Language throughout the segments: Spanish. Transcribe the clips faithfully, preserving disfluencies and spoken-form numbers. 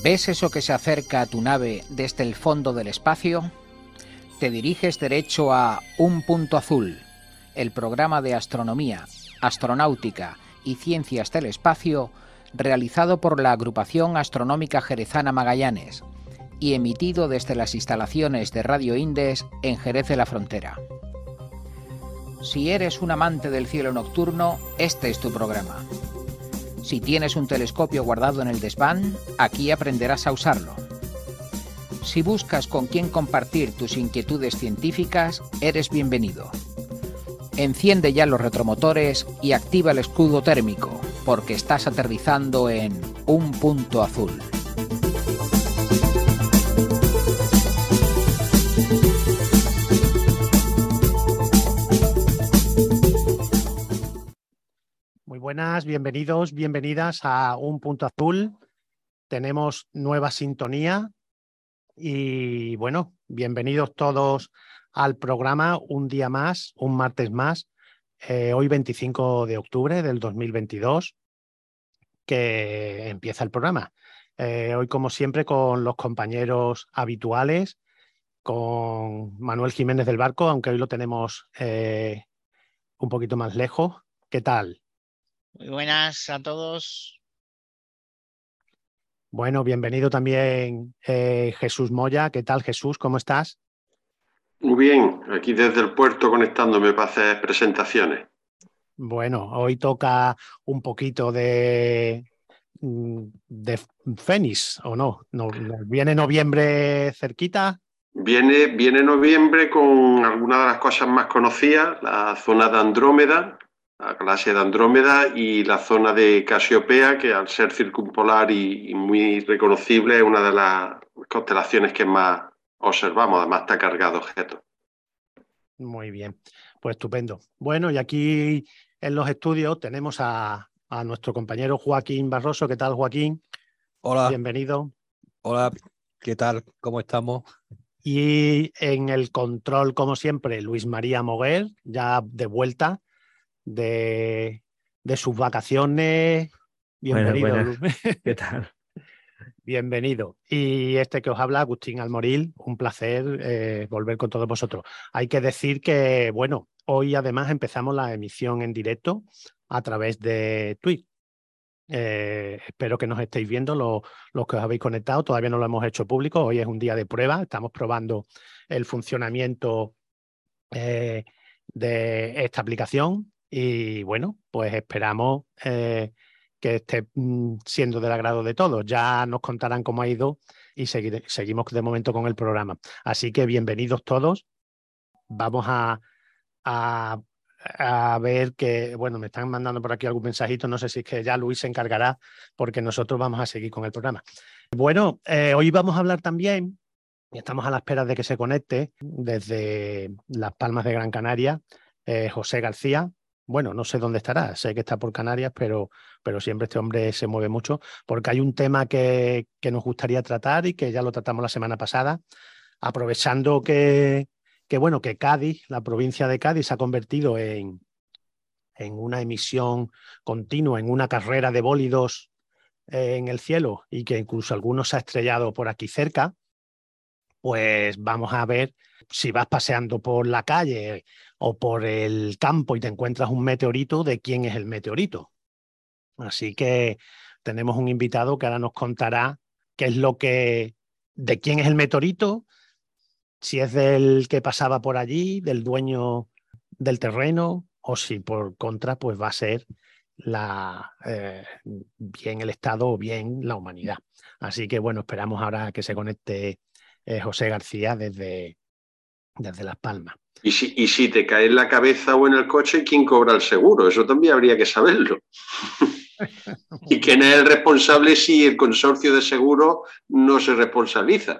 ¿Ves eso que se acerca a tu nave desde el fondo del espacio? Te diriges derecho a Un Punto Azul, el programa de astronomía, astronáutica y ciencias del espacio realizado por la Agrupación Astronómica Jerezana Magallanes y emitido desde las instalaciones de Radio Indes en Jerez de la Frontera. Si eres un amante del cielo nocturno, este es tu programa. Si tienes un telescopio guardado en el desván, aquí aprenderás a usarlo. Si buscas con quién compartir tus inquietudes científicas, eres bienvenido. Enciende ya los retromotores y activa el escudo térmico, porque estás aterrizando en Un Punto Azul. Muy buenas, bienvenidos, bienvenidas a Un Punto Azul. Tenemos nueva sintonía y bueno, bienvenidos todos al programa un día más, un martes más, eh, hoy veinticinco de octubre del dos mil veintidós, que empieza el programa. Eh, hoy, como siempre, con los compañeros habituales, con Manuel Jiménez del Barco, aunque hoy lo tenemos eh, un poquito más lejos. ¿Qué tal? Muy buenas a todos. Bueno, bienvenido también eh, Jesús Moya. ¿Qué tal, Jesús? ¿Cómo estás? Muy bien, aquí desde el puerto conectándome para hacer presentaciones. Bueno, hoy toca un poquito de, de Fénix, ¿o no? no? ¿Viene noviembre cerquita? Viene, viene noviembre con algunas de las cosas más conocidas, la zona de Andrómeda, la galaxia de Andrómeda y la zona de Casiopea, que al ser circumpolar y, y muy reconocible es una de las constelaciones que más observamos, además está cargado de objetos. Muy bien, pues estupendo. Bueno, y aquí en los estudios tenemos a, a nuestro compañero Joaquín Barroso. ¿Qué tal, Joaquín? Hola. Bienvenido. Hola, ¿qué tal? ¿Cómo estamos? Y en el control, como siempre, Luis María Moguer, ya de vuelta de, de sus vacaciones. Bienvenido. Buenas, buenas. ¿Qué tal? Bienvenido. Y este que os habla, Agustín Almoril, un placer eh, volver con todos vosotros. Hay que decir que, bueno, hoy además empezamos la emisión en directo a través de Twitch. Eh, espero que nos estéis viendo los, los que os habéis conectado. Todavía no lo hemos hecho público. Hoy es un día de prueba. Estamos probando el funcionamiento eh, de esta aplicación y bueno, pues esperamos eh, que esté mm, siendo del agrado de todos. Ya nos contarán cómo ha ido y seguir, seguimos de momento con el programa. Así que bienvenidos todos. Vamos a, a, a ver que, bueno, me están mandando por aquí algún mensajito, no sé si es que ya Luis se encargará porque nosotros vamos a seguir con el programa. Bueno, eh, hoy vamos a hablar también, y estamos a la espera de que se conecte desde Las Palmas de Gran Canaria, eh, José García. Bueno, no sé dónde estará, sé que está por Canarias, pero, pero siempre este hombre se mueve mucho, porque hay un tema que, que nos gustaría tratar y que ya lo tratamos la semana pasada, aprovechando que, que, bueno, que Cádiz, la provincia de Cádiz, se ha convertido en, en una emisión continua, en una carrera de bólidos eh, en el cielo y que incluso algunos se ha estrellado por aquí cerca. Pues vamos a ver si vas paseando por la calle o por el campo y te encuentras un meteorito, de quién es el meteorito. Así que tenemos un invitado que ahora nos contará qué es lo que, de quién es el meteorito, si es del que pasaba por allí, del dueño del terreno, o si por contra pues va a ser la, eh, bien el Estado o bien la humanidad. Así que bueno, esperamos ahora que se conecte Eh, José García desde, desde Las Palmas. Y si, y si te cae en la cabeza o en el coche, ¿quién cobra el seguro? Eso también habría que saberlo. ¿Y quién es el responsable si el consorcio de seguro no se responsabiliza?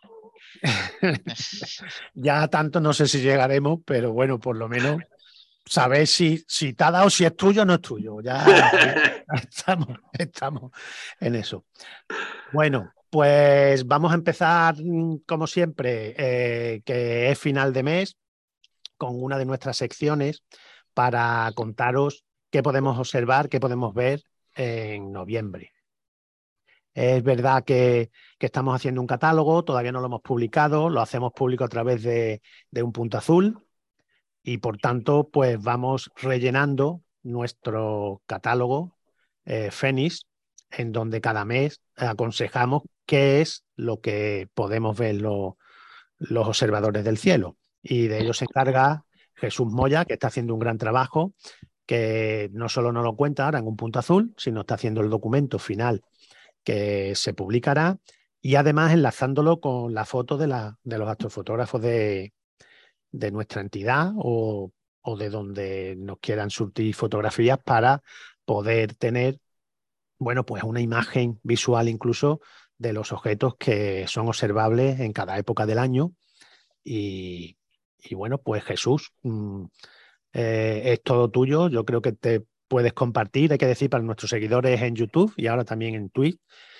Ya tanto no sé si llegaremos, pero bueno, por lo menos saber si, si te ha dado, si es tuyo o no es tuyo. Ya, ya estamos, estamos en eso. Bueno, pues vamos a empezar, como siempre, eh, que es final de mes, con una de nuestras secciones para contaros qué podemos observar, qué podemos ver en noviembre. Es verdad que, que estamos haciendo un catálogo, todavía no lo hemos publicado, lo hacemos público a través de, de un punto azul y por tanto pues vamos rellenando nuestro catálogo eh, Fénix, en donde cada mes aconsejamos qué es lo que podemos ver lo, los observadores del cielo. Y de ello se encarga Jesús Moya, que está haciendo un gran trabajo, que no solo nos lo cuenta ahora en un punto azul, sino está haciendo el documento final que se publicará y además enlazándolo con la foto de, la, de los astrofotógrafos de, de nuestra entidad o, o de donde nos quieran surtir fotografías para poder tener, bueno, pues una imagen visual incluso de los objetos que son observables en cada época del año. Y, y bueno, pues Jesús, mmm, eh, es todo tuyo. Yo creo que te puedes compartir, hay que decir para nuestros seguidores en YouTube y ahora también en Twitch,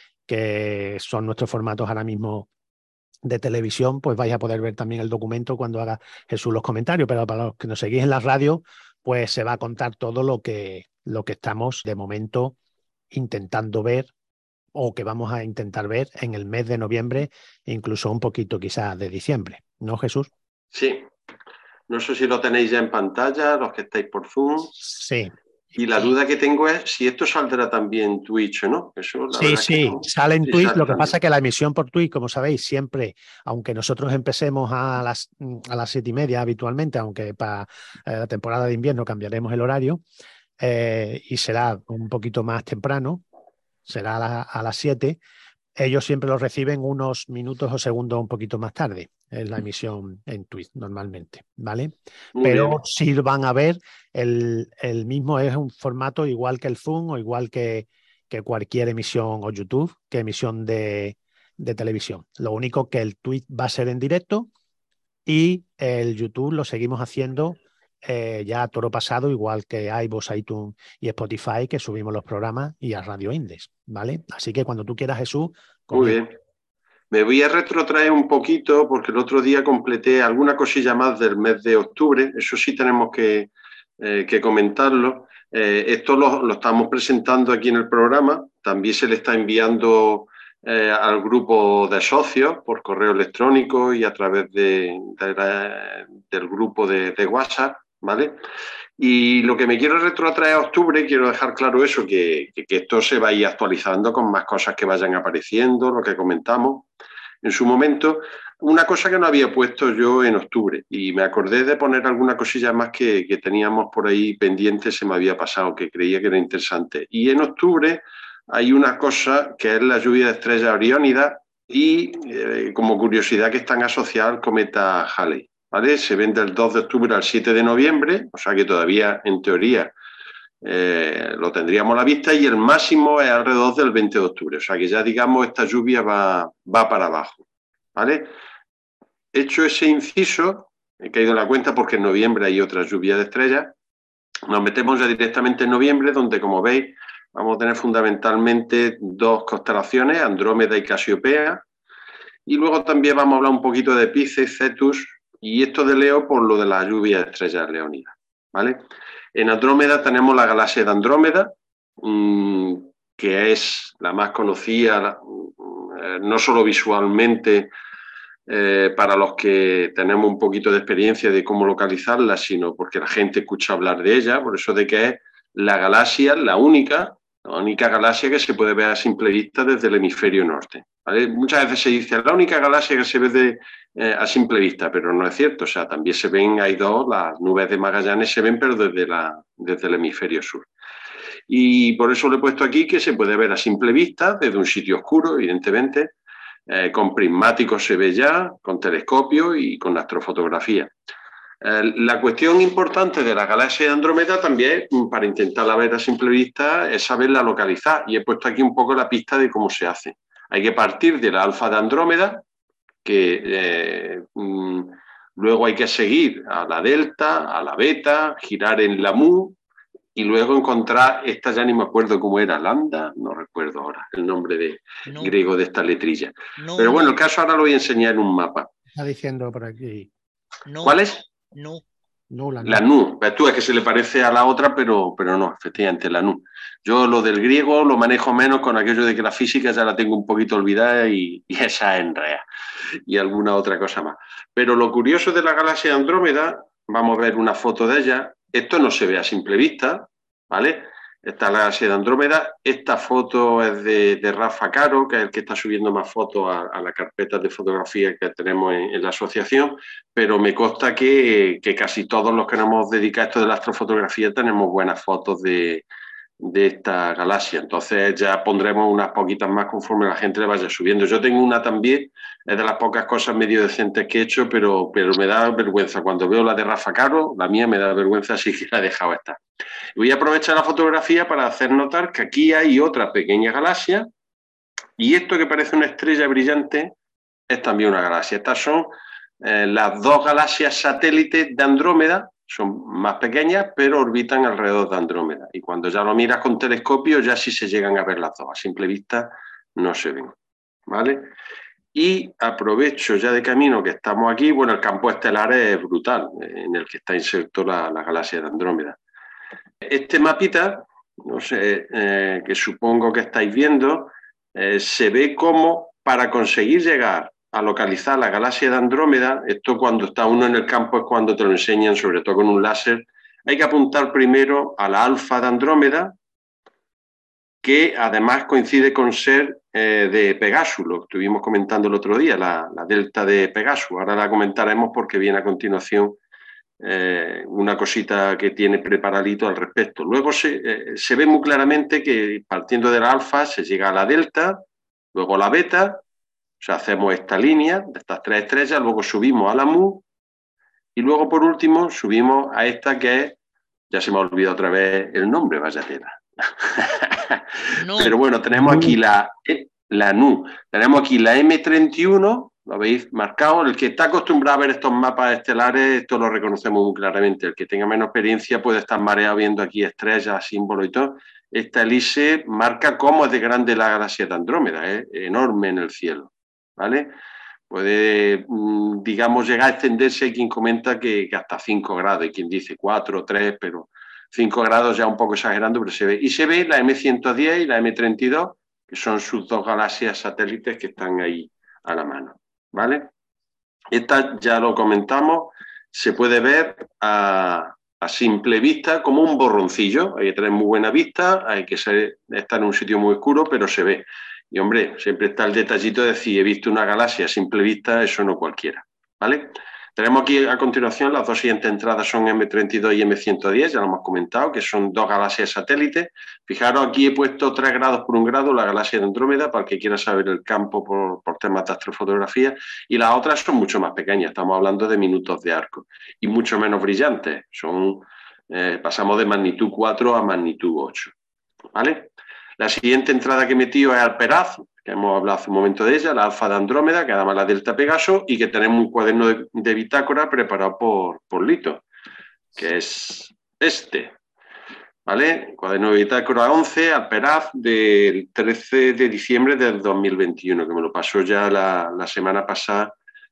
que son nuestros formatos ahora mismo de televisión, pues vais a poder ver también el documento cuando haga Jesús los comentarios, pero para los que nos seguís en la radio, pues se va a contar todo lo que, lo que estamos de momento intentando ver o que vamos a intentar ver en el mes de noviembre, incluso un poquito quizás de diciembre, ¿no, Jesús? Sí. No sé si lo tenéis ya en pantalla, los que estáis por Zoom. Sí. Y la duda que tengo es si esto saldrá también en Twitch o no. Eso, la sí, sí, no. sale en sí, Twitch. sale Lo que también. pasa es que la emisión por Twitch, como sabéis, siempre, aunque nosotros empecemos a las, a las siete y media habitualmente, aunque para eh, la temporada de invierno cambiaremos el horario eh, y será un poquito más temprano, será a, la, a las siete, ellos siempre lo reciben unos minutos o segundos un poquito más tarde, en la emisión en Twitch normalmente, ¿vale? Muy Pero bien. sí van a ver, el, el mismo es un formato igual que el Zoom o igual que, que cualquier emisión o YouTube, que emisión de, de televisión. Lo único que el Twitch va a ser en directo y el YouTube lo seguimos haciendo eh, ya a toro pasado, igual que iVoox, iTunes y Spotify, que subimos los programas, y a Radio Indes, ¿vale? Así que cuando tú quieras, Jesús, Muy bien. Me voy a retrotraer un poquito porque el otro día completé alguna cosilla más del mes de octubre. Eso sí tenemos que, eh, que comentarlo. Eh, esto lo, lo estamos presentando aquí en el programa. También se le está enviando eh, al grupo de socios por correo electrónico y a través de, de la, del grupo de, de WhatsApp, ¿vale? Y lo que me quiero retrotraer a octubre, quiero dejar claro eso, que, que, que esto se va a ir actualizando con más cosas que vayan apareciendo, lo que comentamos en su momento. Una cosa que no había puesto yo en octubre y me acordé de poner alguna cosilla más que, que teníamos por ahí pendiente, se me había pasado, que creía que era interesante. Y en octubre hay una cosa que es la lluvia de estrellas Oriónidas y eh, como curiosidad que están asociadas al cometa Halley. ¿Vale? Se ven del dos de octubre al siete de noviembre, o sea que todavía, en teoría, eh, lo tendríamos a la vista, y el máximo es alrededor del veinte de octubre, o sea que ya, digamos, esta lluvia va, va para abajo, ¿vale? Hecho ese inciso, he caído en la cuenta porque en noviembre hay otra lluvia de estrellas, nos metemos ya directamente en noviembre, donde, como veis, vamos a tener fundamentalmente dos constelaciones, Andrómeda y Casiopea, y luego también vamos a hablar un poquito de Piscis, Cetus, y esto de Leo por lo de la lluvia de estrellas leónidas, ¿vale? En Andrómeda tenemos la galaxia de Andrómeda, mmm, que es la más conocida, eh, no solo visualmente, eh, para los que tenemos un poquito de experiencia de cómo localizarla, sino porque la gente escucha hablar de ella, por eso de que es la galaxia, la única, la única galaxia que se puede ver a simple vista desde el hemisferio norte, ¿vale? Muchas veces se dice la única galaxia que se ve de, eh, a simple vista, pero no es cierto. O sea, también se ven, hay dos, las nubes de Magallanes se ven, pero desde, la, desde el hemisferio sur. Y por eso lo he puesto aquí, que se puede ver a simple vista desde un sitio oscuro, evidentemente, eh, con prismáticos se ve ya, con telescopio y con astrofotografía. La cuestión importante de la galaxia de Andrómeda también, para intentarla ver a simple vista, es saberla localizar. Y he puesto aquí un poco la pista de cómo se hace. Hay que partir de la alfa de Andrómeda, que eh, mmm, luego hay que seguir a la delta, a la beta, girar en la mu, y luego encontrar, esta ya ni me acuerdo cómo era, lambda, no recuerdo ahora el nombre de, no. griego de esta letrilla. No, Pero bueno, no. El caso ahora lo voy a enseñar en un mapa. Está diciendo por aquí. No. ¿Cuál es? No. No, la, la Nu. Ves tú, es que se le parece a la otra, pero, pero no, efectivamente, la Nu. Yo lo del griego lo manejo menos con aquello de que la física ya la tengo un poquito olvidada y, y esa es Enrea y alguna otra cosa más. Pero lo curioso de la galaxia de Andrómeda, vamos a ver una foto de ella, esto no se ve a simple vista, ¿vale? Esta es la galaxia de Andrómeda, esta foto es de, de Rafa Caro, que es el que está subiendo más fotos a, a la carpeta de fotografía que tenemos en, en la asociación, pero me consta que, que casi todos los que nos hemos dedicado a esto de la astrofotografía tenemos buenas fotos de, de esta galaxia. Entonces ya pondremos unas poquitas más conforme la gente le vaya subiendo. Yo tengo una también, es de las pocas cosas medio decentes que he hecho, pero, pero me da vergüenza. Cuando veo la de Rafa Caro, la mía me da vergüenza, así que la he dejado estar. Voy a aprovechar la fotografía para hacer notar que aquí hay otra pequeña galaxia y esto que parece una estrella brillante es también una galaxia. Estas son eh, las dos galaxias satélites de Andrómeda, son más pequeñas, pero orbitan alrededor de Andrómeda. Y cuando ya lo miras con telescopio, ya sí se llegan a ver las dos. A simple vista no se ven, ¿vale? Y aprovecho ya de camino que estamos aquí. Bueno, el campo estelar es brutal, en el que está inserto la, la galaxia de Andrómeda. Este mapita, no sé, eh, que supongo que estáis viendo, eh, se ve como para conseguir llegar a localizar la galaxia de Andrómeda, esto cuando está uno en el campo es cuando te lo enseñan, sobre todo con un láser, hay que apuntar primero a la alfa de Andrómeda, que además coincide con ser eh, de Pegasus, lo que estuvimos comentando el otro día, la, la delta de Pegasus. Ahora la comentaremos porque viene a continuación eh, una cosita que tiene preparadito al respecto. Luego se, eh, se ve muy claramente que partiendo de la alfa se llega a la delta, luego la beta. O sea, hacemos esta línea de estas tres estrellas, luego subimos a la Mu y luego, por último, subimos a esta que es, ya se me ha olvidado otra vez el nombre, vaya tela. No. Pero bueno, tenemos aquí la, la Nu, tenemos aquí la eme treinta y uno, lo veis marcado, el que está acostumbrado a ver estos mapas estelares, esto lo reconocemos muy claramente, el que tenga menos experiencia puede estar mareado viendo aquí estrellas, símbolos y todo. Esta elipse marca cómo es de grande la galaxia de Andrómeda, es enorme en el cielo. ¿Vale? Puede, digamos, llegar a extenderse. Hay quien comenta que, que hasta cinco grados, y quien dice cuatro, tres, pero cinco grados ya un poco exagerando, pero se ve. Y se ve la eme ciento diez y la eme treinta y dos, que son sus dos galaxias satélites que están ahí a la mano. ¿Vale? Esta ya lo comentamos, se puede ver a, a simple vista como un borroncillo. Hay que tener muy buena vista, hay que ser, estar en un sitio muy oscuro, pero se ve. Y, hombre, siempre está el detallito de decir, he visto una galaxia a simple vista, eso no cualquiera, ¿vale? Tenemos aquí a continuación las dos siguientes entradas son eme treinta y dos y eme ciento diez, ya lo hemos comentado, que son dos galaxias satélites. Fijaros, aquí he puesto tres grados por un grado la galaxia de Andrómeda, para el que quiera saber el campo por, por temas de astrofotografía, y las otras son mucho más pequeñas, estamos hablando de minutos de arco, y mucho menos brillantes, son, eh, pasamos de magnitud cuatro a magnitud ocho, ¿vale? La siguiente entrada que he metido es Alperaz, que hemos hablado hace un momento de ella, la alfa de Andrómeda, que además la delta Pegaso, y que tenemos un cuaderno de, de bitácora preparado por, por Lito, que es este, ¿vale? Cuaderno de bitácora once, Alperaz, del trece de diciembre del dos mil veintiuno, que me lo pasó ya la, la semana pasada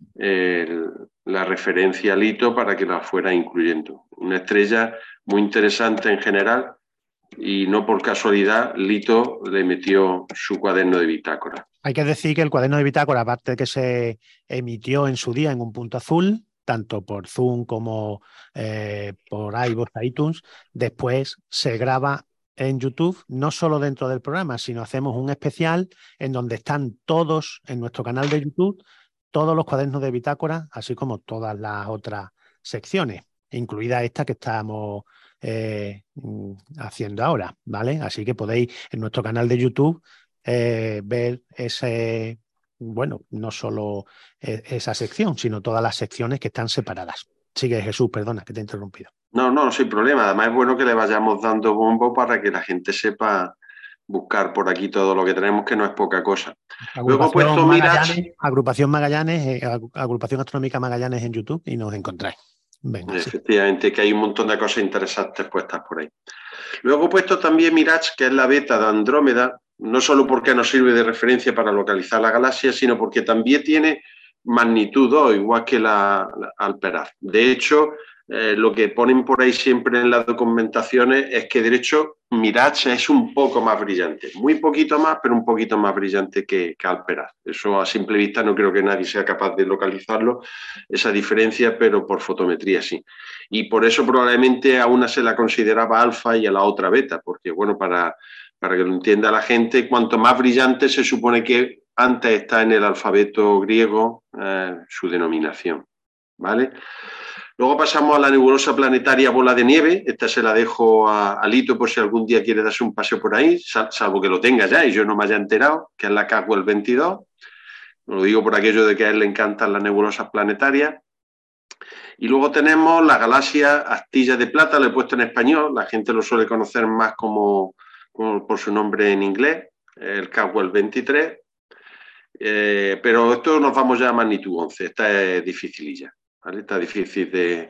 el, la referencia a Lito para que la fuera incluyendo. Una estrella muy interesante en general, y no por casualidad Lito le metió su cuaderno de bitácora. Hay que decir que el cuaderno de bitácora, aparte de que se emitió en su día en un punto azul, tanto por Zoom como eh, por iVoox, iTunes, después se graba en YouTube, no solo dentro del programa, sino hacemos un especial en donde están todos, en nuestro canal de YouTube, todos los cuadernos de bitácora, así como todas las otras secciones, incluida esta que estamos Eh, haciendo ahora, ¿vale? Así que podéis en nuestro canal de YouTube eh, ver ese, bueno, no solo eh, esa sección, sino todas las secciones que están separadas. Sigue, Jesús, perdona que te he interrumpido. No, no, sin problema. Además es bueno que le vayamos dando bombo para que la gente sepa buscar por aquí todo lo que tenemos, que no es poca cosa. Luego he puesto Magallanes, Mirage. Agrupación Magallanes, eh, Agrupación Astronómica Magallanes en YouTube y nos encontráis. Venga, efectivamente, sí. Que hay un montón de cosas interesantes puestas por ahí. Luego he puesto también Mirage, que es la beta de Andrómeda, no solo porque nos sirve de referencia para localizar la galaxia, sino porque también tiene magnitud dos, igual que la, la Alperaz. De hecho, eh, lo que ponen por ahí siempre en las documentaciones es que derecho Mirage es un poco más brillante, muy poquito más, pero un poquito más brillante que, que Alperaz. Eso a simple vista no creo que nadie sea capaz de localizarlo, esa diferencia, pero por fotometría sí. Y por eso probablemente a una se la consideraba alfa y a la otra beta, porque bueno, para, para que lo entienda la gente, cuanto más brillante se supone que antes está en el alfabeto griego eh, su denominación, ¿vale? Luego pasamos a la nebulosa planetaria Bola de Nieve. Esta se la dejo a, a Lito por si algún día quiere darse un paseo por ahí, sal, salvo que lo tenga ya y yo no me haya enterado, que es la Caswell veintidós. Lo digo por aquello de que a él le encantan las nebulosas planetarias. Y luego tenemos la galaxia Astilla de Plata, lo he puesto en español, la gente lo suele conocer más como, como por su nombre en inglés, el Caswell veintitrés. Eh, pero esto nos vamos ya a magnitud once, esta es dificililla. ¿Vale? Está difícil de,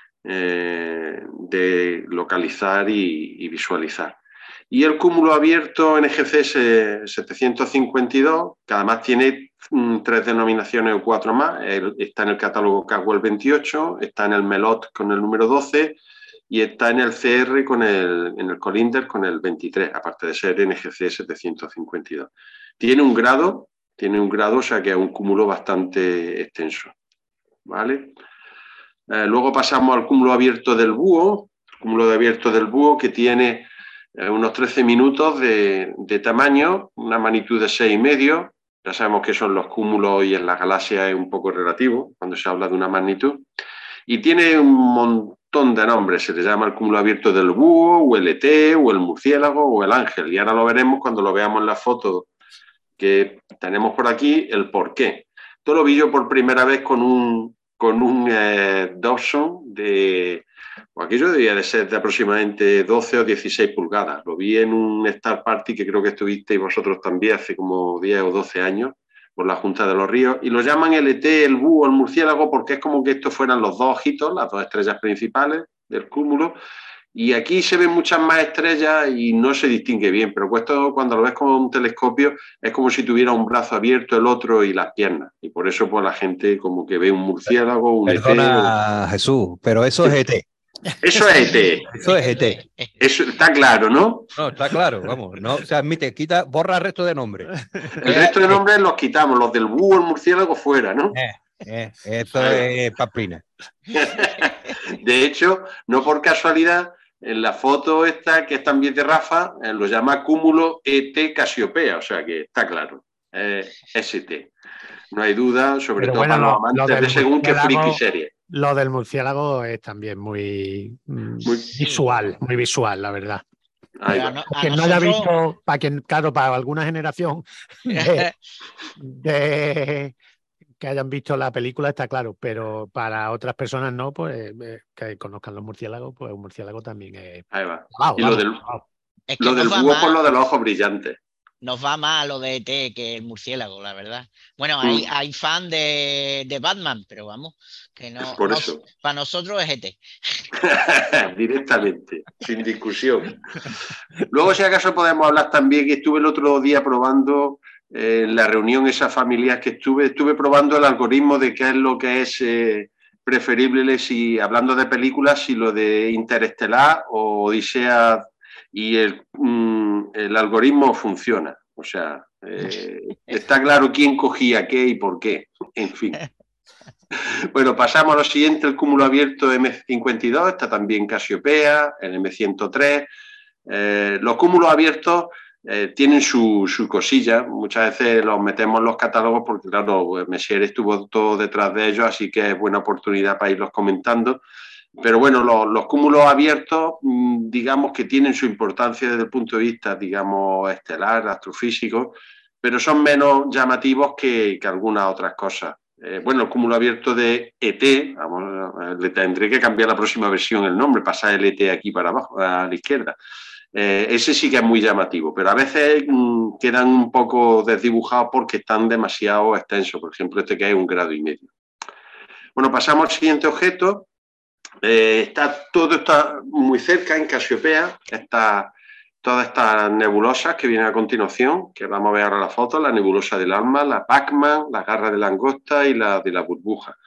eh, de localizar y, y visualizar. Y el cúmulo abierto N G C setecientos cincuenta y dos, que además tiene mm, tres denominaciones o cuatro más, el, está en el catálogo Caswell veintiocho, está en el Melot con el número doce y está en el C R con el, en el Colinder con el veintitrés, aparte de ser N G C setecientos cincuenta y dos. Tiene un grado, tiene un grado, o sea que es un cúmulo bastante extenso. ¿Vale? Eh, luego pasamos al cúmulo abierto del búho, el cúmulo abierto del búho que tiene eh, unos trece minutos de, de tamaño, una magnitud de seis y medio. Ya sabemos que son los cúmulos y en la galaxia es un poco relativo cuando se habla de una magnitud. Y tiene un montón de nombres, se le llama el cúmulo abierto del búho, o el E T, o el murciélago, o el ángel. Y ahora lo veremos cuando lo veamos en la foto que tenemos por aquí, el por qué. Esto lo vi yo por primera vez con un, con un eh, Dobson de, o aquello debía de ser de aproximadamente doce o dieciséis pulgadas. Lo vi en un Star Party que creo que estuvisteis vosotros también hace como diez o doce años, por la Junta de los Ríos, y lo llaman el E T, el búho, el murciélago, porque es como que estos fueran los dos ojitos, las dos estrellas principales del cúmulo. Y aquí se ven muchas más estrellas y no se distingue bien, pero esto cuando lo ves con un telescopio es como si tuviera un brazo abierto, el otro y las piernas. Y por eso pues la gente como que ve un murciélago, un Perdona, E T. Jesús, pero eso es E T. Eso es E T. Eso es E T. Eso está claro, ¿no? No, está claro, vamos. No se admite, quita, borra el resto de nombres. El resto de nombres los quitamos, los del búho, el murciélago fuera, ¿no? Eh, eh, esto es paplina. De hecho, no por casualidad, en la foto esta, que es también de Rafa, eh, lo llama cúmulo E T Casiopea, o sea que está claro, eh, es E T. No hay duda, sobre Pero todo bueno, para los lo- lo amantes del de según qué murciélago- friki serie. Lo del murciélago es también muy, mm, Muy- visual, muy visual, la verdad. Ahí Pero va. a no- Para a quien no haya nosotros- visto, para quien, claro, para alguna generación de, de- que hayan visto la película está claro, pero para otras personas no, pues eh, que conozcan los murciélagos, pues un murciélago también es. Ahí va. Vamos, Y lo vamos, del, vamos. es que lo del nos va búho más- por lo de los ojos brillantes. nos va más a lo de E T que el murciélago, la verdad. Bueno, hay, Mm. hay fan de, de Batman, pero vamos, que no, Por no- eso. para nosotros es E T. Directamente, sin discusión. Luego, si acaso, podemos hablar también que estuve el otro día probando eh, en la reunión esa familiar que estuve, estuve probando el algoritmo de qué es lo que es eh, preferible, si hablando de películas, si lo de Interestelar o Odisea, y el, mm, el algoritmo funciona. O sea, eh, está claro quién cogía qué y por qué. En fin. Bueno, pasamos a lo siguiente, el cúmulo abierto M cincuenta y dos, está también Casiopea, el M ciento tres. Eh, los cúmulos abiertos eh, tienen su, su cosilla, muchas veces los metemos en los catálogos porque, claro, Messier estuvo todo detrás de ellos, así que es buena oportunidad para irlos comentando. Pero bueno, los, los cúmulos abiertos, mmm, digamos que tienen su importancia desde el punto de vista, digamos, estelar, astrofísico, pero son menos llamativos que, que algunas otras cosas. Eh, bueno, el cúmulo abierto de E T, vamos, le tendré que cambiar la próxima versión el nombre, pasar el E T aquí para abajo, a la izquierda. Eh, ese sí que es muy llamativo, pero a veces mmm, quedan un poco desdibujados porque están demasiado extensos. Por ejemplo, este que es un grado y medio. Bueno, pasamos al siguiente objeto. Eh, está, todo está muy cerca en Casiopea, está, todas estas nebulosas que vienen a continuación, que vamos a ver ahora la foto, la nebulosa del alma, la Pac-Man, la garra de langosta y la de la burbuja.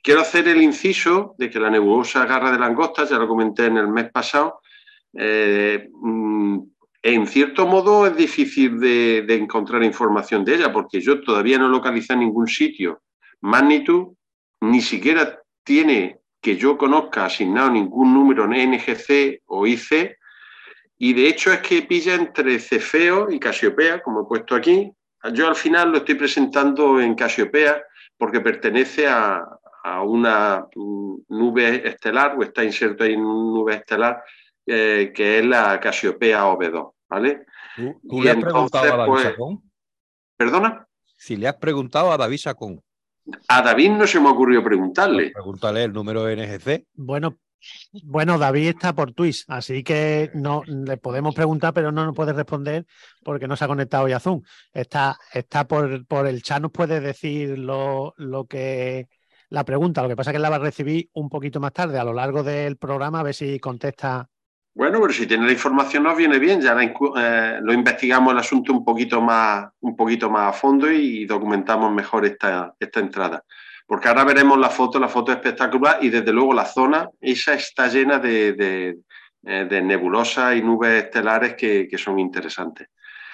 quiero hacer el inciso de que la nebulosa Garra de Langosta, ya lo comenté en el mes pasado, eh, en cierto modo es difícil de, de encontrar información de ella, porque yo todavía no localicé en ningún sitio magnitud, ni siquiera tiene, que yo conozca, asignado ningún número en N G C o I C, y de hecho es que pilla entre Cefeo y Casiopea, como he puesto aquí. Yo al final lo estoy presentando en Casiopea porque pertenece a, a una nube estelar, o está inserto ahí en una nube estelar, eh, que es la Casiopea O B dos, ¿vale? ¿Tú, tú Y le has entonces, preguntado a David pues, Sacón? ¿Perdona? Si le has preguntado a David Sacón. A David no se me ocurrió preguntarle. Pues pregúntale el número de N G C. Bueno, bueno, David está por Twitch, así que no le podemos preguntar, pero no nos puede responder porque no se ha conectado hoy a Zoom. Está, está por, por el chat, nos puede decir lo, lo que la pregunta. Lo que pasa es que la va a recibir un poquito más tarde, a lo largo del programa, a ver si contesta. Bueno, pero si tiene la información nos viene bien, ya la, eh, lo investigamos el asunto un poquito más, un poquito más a fondo y documentamos mejor esta, esta entrada. Porque ahora veremos la foto, la foto es espectacular y desde luego la zona, esa está llena de, de, de nebulosas y nubes estelares que, que son interesantes.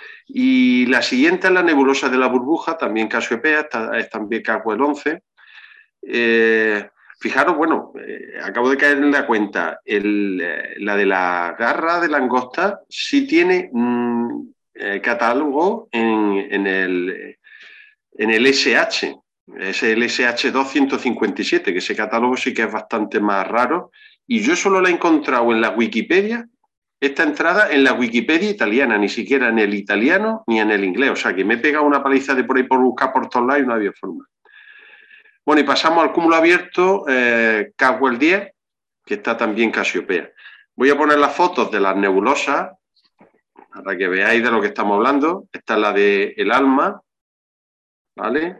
Y la siguiente es la nebulosa de la burbuja, también Casiopea, es también Caswell once. Eh, fijaros, bueno, eh, acabo de caer en la cuenta, el, eh, la de la Garra de Langosta sí tiene mmm, eh, catálogo en, en, el, en el S H. Es el S H dos ciento cincuenta y siete, que ese catálogo sí que es bastante más raro. Y yo solo la he encontrado en la Wikipedia, esta entrada en la Wikipedia italiana, ni siquiera en el italiano ni en el inglés. O sea, que me he pegado una paliza de por ahí por buscar por todos lados y no había forma. Bueno, y pasamos al cúmulo abierto, eh, Caswell diez, que está también Casiopea. Voy a poner las fotos de las nebulosas para que veáis de lo que estamos hablando. Esta es la de El Alma, ¿vale?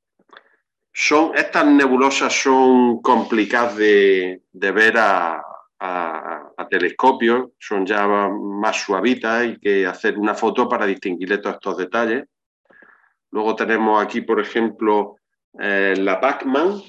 Son, estas nebulosas son complicadas de, de ver a, a, a telescopio, son ya más suavitas, hay que hacer una foto para distinguirle todos estos detalles. Luego tenemos aquí, por ejemplo, eh, la Pac-Man.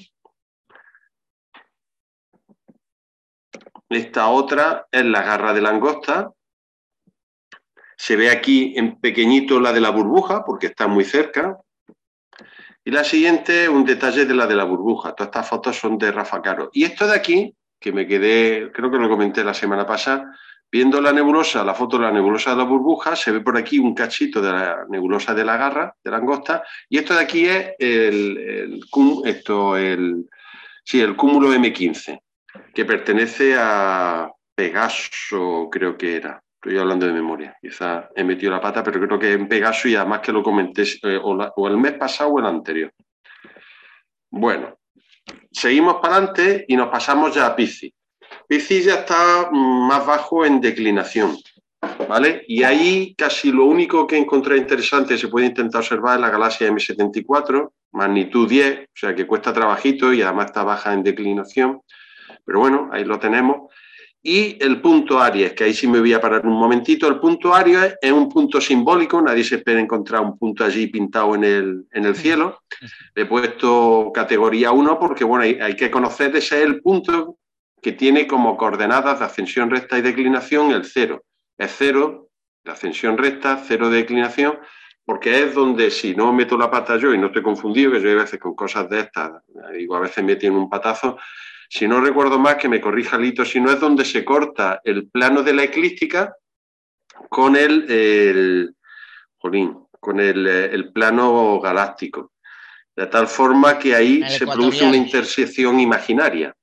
Esta otra es la Garra de Langosta. Se ve aquí en pequeñito la de la burbuja, porque está muy cerca. Y la siguiente, un detalle de la de la burbuja. Todas estas fotos son de Rafa Caro. Y esto de aquí, que me quedé, creo que lo comenté la semana pasada, viendo la nebulosa, la foto de la nebulosa de la burbuja, se ve por aquí un cachito de la nebulosa de la Garra, de Langosta, y esto de aquí es el, el, esto, el, sí, el cúmulo eme quince, que pertenece a Pegaso, creo que era. Estoy hablando de memoria, quizás he metido la pata, pero creo que en Pegaso y además que lo comenté eh, o, la, o el mes pasado o el anterior. Bueno, seguimos para adelante y nos pasamos ya a Piscis. Piscis ya está más bajo en declinación, ¿vale? Y ahí casi lo único que encontré interesante que se puede intentar observar es la galaxia eme setenta y cuatro, magnitud diez, o sea que cuesta trabajito y además está baja en declinación, pero bueno, ahí lo tenemos. Y el punto Aries, que ahí sí me voy a parar un momentito. El punto Aries es un punto simbólico, nadie se espera encontrar un punto allí pintado en el, en el cielo. Le he puesto categoría uno porque, bueno, hay, hay que conocer, ese es el punto que tiene como coordenadas de ascensión recta y declinación el cero. Es cero de ascensión recta, cero de declinación, porque es donde, si no meto la pata yo y no estoy confundido, que yo a veces con cosas de estas, digo, a veces me tiene un patazo. Si no recuerdo más, que me corrija Lito, si no es donde se corta el plano de la eclíptica con el, el, jolín, con el, el plano galáctico. De tal forma que ahí el se produce una intersección imaginaria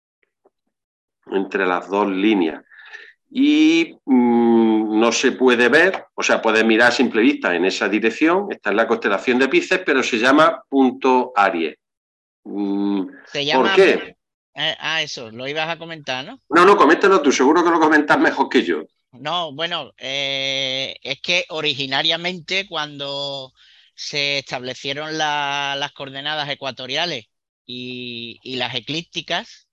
entre las dos líneas. Y mmm, no se puede ver, o sea, puedes mirar a simple vista en esa dirección, está en la constelación de Piscis, pero se llama punto Aries. Mm, se llama, ¿por qué? Eh, ah, eso, lo ibas a comentar, ¿no? No, no, coméntalo tú, seguro que lo comentas mejor que yo. No, bueno, eh, es que originariamente cuando se establecieron la, las coordenadas ecuatoriales y, y las eclípticas,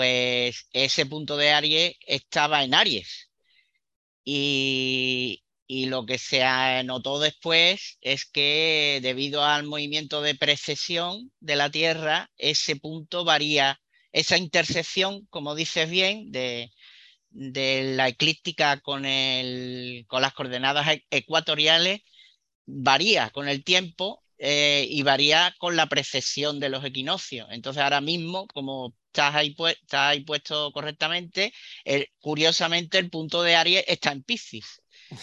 pues ese punto de Aries estaba en Aries. Y, y lo que se notó después es que debido al movimiento de precesión de la Tierra, ese punto varía, esa intersección, como dices bien, de, de la eclíptica con, el, con las coordenadas ecuatoriales, varía con el tiempo eh, y varía con la precesión de los equinoccios. Entonces ahora mismo, como estás ahí, pu estás ahí puesto correctamente, el, curiosamente el punto de Aries está en Piscis.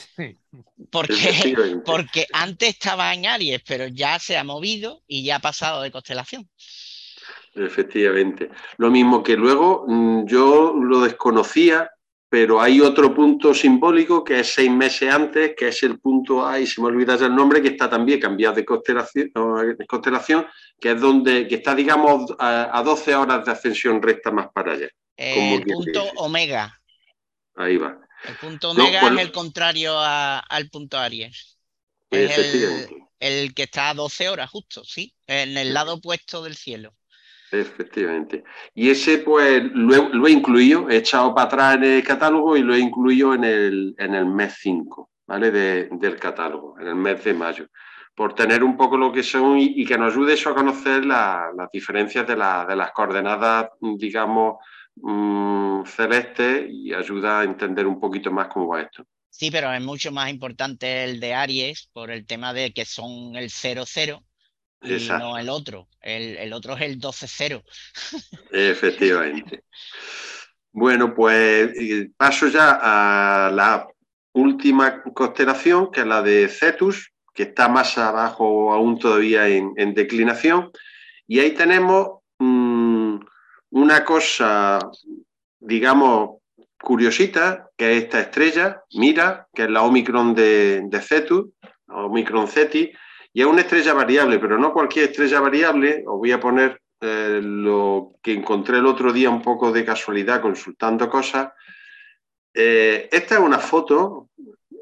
Porque, porque antes estaba en Aries, pero ya se ha movido y ya ha pasado de constelación. Efectivamente. Lo mismo que luego yo lo desconocía, pero hay otro punto simbólico que es seis meses antes, que es el punto, ay, se me olvida el nombre, que está también cambiado de constelación, de constelación que es donde, que está, digamos, a, a doce horas de ascensión recta más para allá. Eh, el punto Omega. Ahí va. El punto Omega no, pues, es el contrario a, al punto Aries. Es el, el que está a doce horas justo, sí, en el lado opuesto del cielo. Efectivamente. Y ese, pues, lo he, lo he incluido, he echado para atrás en el catálogo y lo he incluido en el, en el mes cinco, ¿vale? De, del catálogo, en el mes de mayo, por tener un poco lo que son y, y que nos ayude eso a conocer la, las diferencias de, la, de las coordenadas, digamos, mmm, celestes, y ayuda a entender un poquito más cómo va esto. Sí, pero es mucho más importante el de Aries por el tema de que son el cero cero. Y exacto, no el otro. El, el otro es el doce cero. Efectivamente. Bueno, pues paso ya a la última constelación, que es la de Cetus, que está más abajo aún todavía en, en declinación. Y ahí tenemos mmm, una cosa, digamos, curiosita, que es esta estrella, Mira, que es la Omicron de, de Cetus, la Omicron Ceti. Y es una estrella variable, pero no cualquier estrella variable. Os voy a poner eh, lo que encontré el otro día un poco de casualidad consultando cosas. Eh, esta es una foto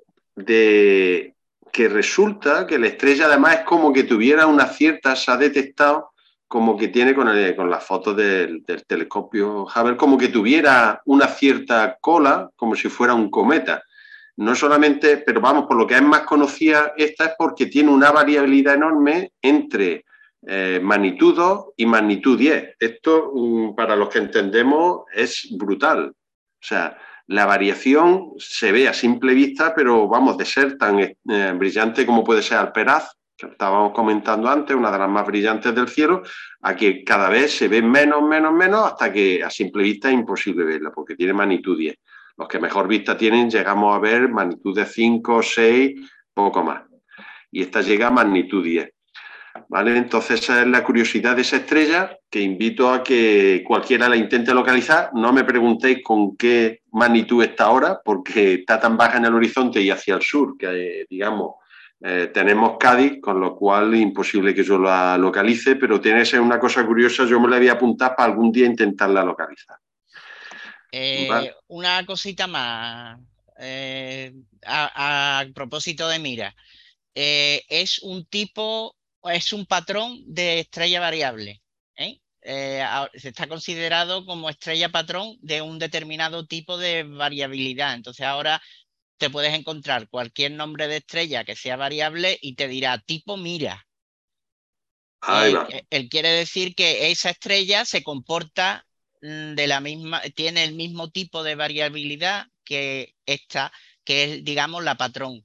de que resulta que la estrella además es como que tuviera una cierta, se ha detectado como que tiene con, el, con las fotos del, del telescopio Hubble, como que tuviera una cierta cola, como si fuera un cometa. No solamente, pero vamos, por lo que es más conocida, esta es porque tiene una variabilidad enorme entre eh, magnitud dos y magnitud diez. Esto, um, para los que entendemos, es brutal. O sea, la variación se ve a simple vista, pero vamos, de ser tan eh, brillante como puede ser Alperaz, que estábamos comentando antes, una de las más brillantes del cielo, a que cada vez se ve menos, menos, menos, hasta que a simple vista es imposible verla, porque tiene magnitud diez. Los que mejor vista tienen, llegamos a ver magnitud de cinco, seis, poco más. Y esta llega a magnitud diez. ¿Vale? Entonces esa es la curiosidad de esa estrella, que invito a que cualquiera la intente localizar. No me preguntéis con qué magnitud está ahora, porque está tan baja en el horizonte y hacia el sur, que digamos, eh, tenemos Cádiz, con lo cual es imposible que yo la localice, pero tiene que ser una cosa curiosa, yo me la voy a apuntar para algún día intentarla localizar. Eh, ¿Vale? Una cosita más eh, a, a propósito de Mira. Eh, es un tipo, es un patrón de estrella variable. ¿eh? Eh, se está considerado como estrella patrón de un determinado tipo de variabilidad. Entonces ahora te puedes encontrar cualquier nombre de estrella que sea variable y te dirá tipo Mira. Ahí va. Eh, él quiere decir que esa estrella se comporta de la misma, tiene el mismo tipo de variabilidad que esta, que es, digamos, la patrón.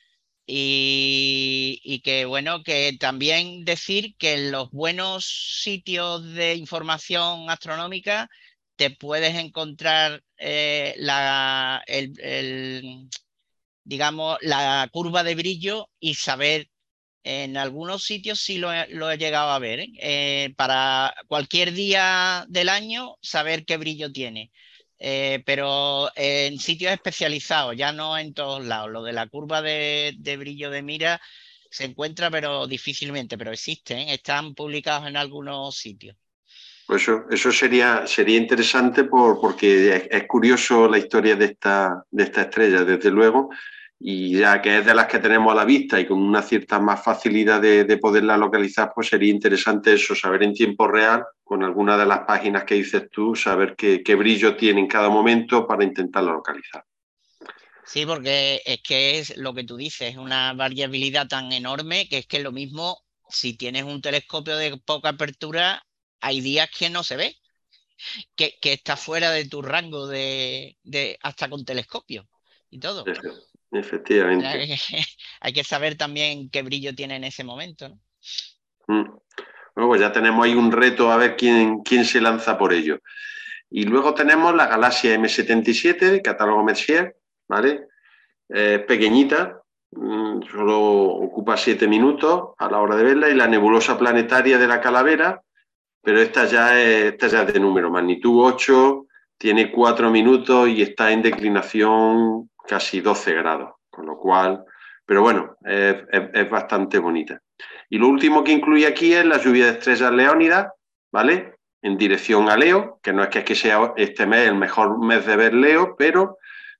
Y, y que, bueno, que también decir que en los buenos sitios de información astronómica te puedes encontrar eh, la, el, el, digamos, la curva de brillo y saber. En algunos sitios sí lo he, lo he llegado a ver, ¿eh? Eh, para cualquier día del año saber qué brillo tiene. Eh, pero en sitios especializados, ya no en todos lados. Lo de la curva de, de brillo de Mira se encuentra, pero difícilmente, pero existen, ¿eh? Están publicados en algunos sitios. Pues eso, eso sería, sería interesante por, porque es, es curioso la historia de esta, de esta estrella, desde luego. Y ya que es de las que tenemos a la vista y con una cierta más facilidad de, de poderla localizar, pues sería interesante eso, saber en tiempo real, con alguna de las páginas que dices tú, saber qué, qué brillo tiene en cada momento para intentarla localizar. Sí, porque es que es lo que tú dices, es una variabilidad tan enorme que es que lo mismo, si tienes un telescopio de poca apertura, hay días que no se ve, que, que está fuera de tu rango de, de hasta con telescopio y todo. Efe- O sea, Efectivamente. que hay que saber también qué brillo tiene en ese momento, ¿no? Mm. Bueno, pues ya tenemos ahí un reto a ver quién, quién se lanza por ello. Y luego tenemos la galaxia M setenta y siete de catálogo Messier, ¿vale? Es eh, pequeñita, mmm, solo ocupa siete minutos a la hora de verla, y la nebulosa planetaria de la Calavera, pero esta ya es, esta ya es de número, magnitud ocho, tiene cuatro minutos y está en declinación casi doce grados, con lo cual, pero bueno, es, es, es bastante bonita. Y lo último que incluye aquí es la lluvia de estrellas leónidas, ¿vale? En dirección a Leo, que no es que, es que sea este mes el mejor mes de ver Leo, pero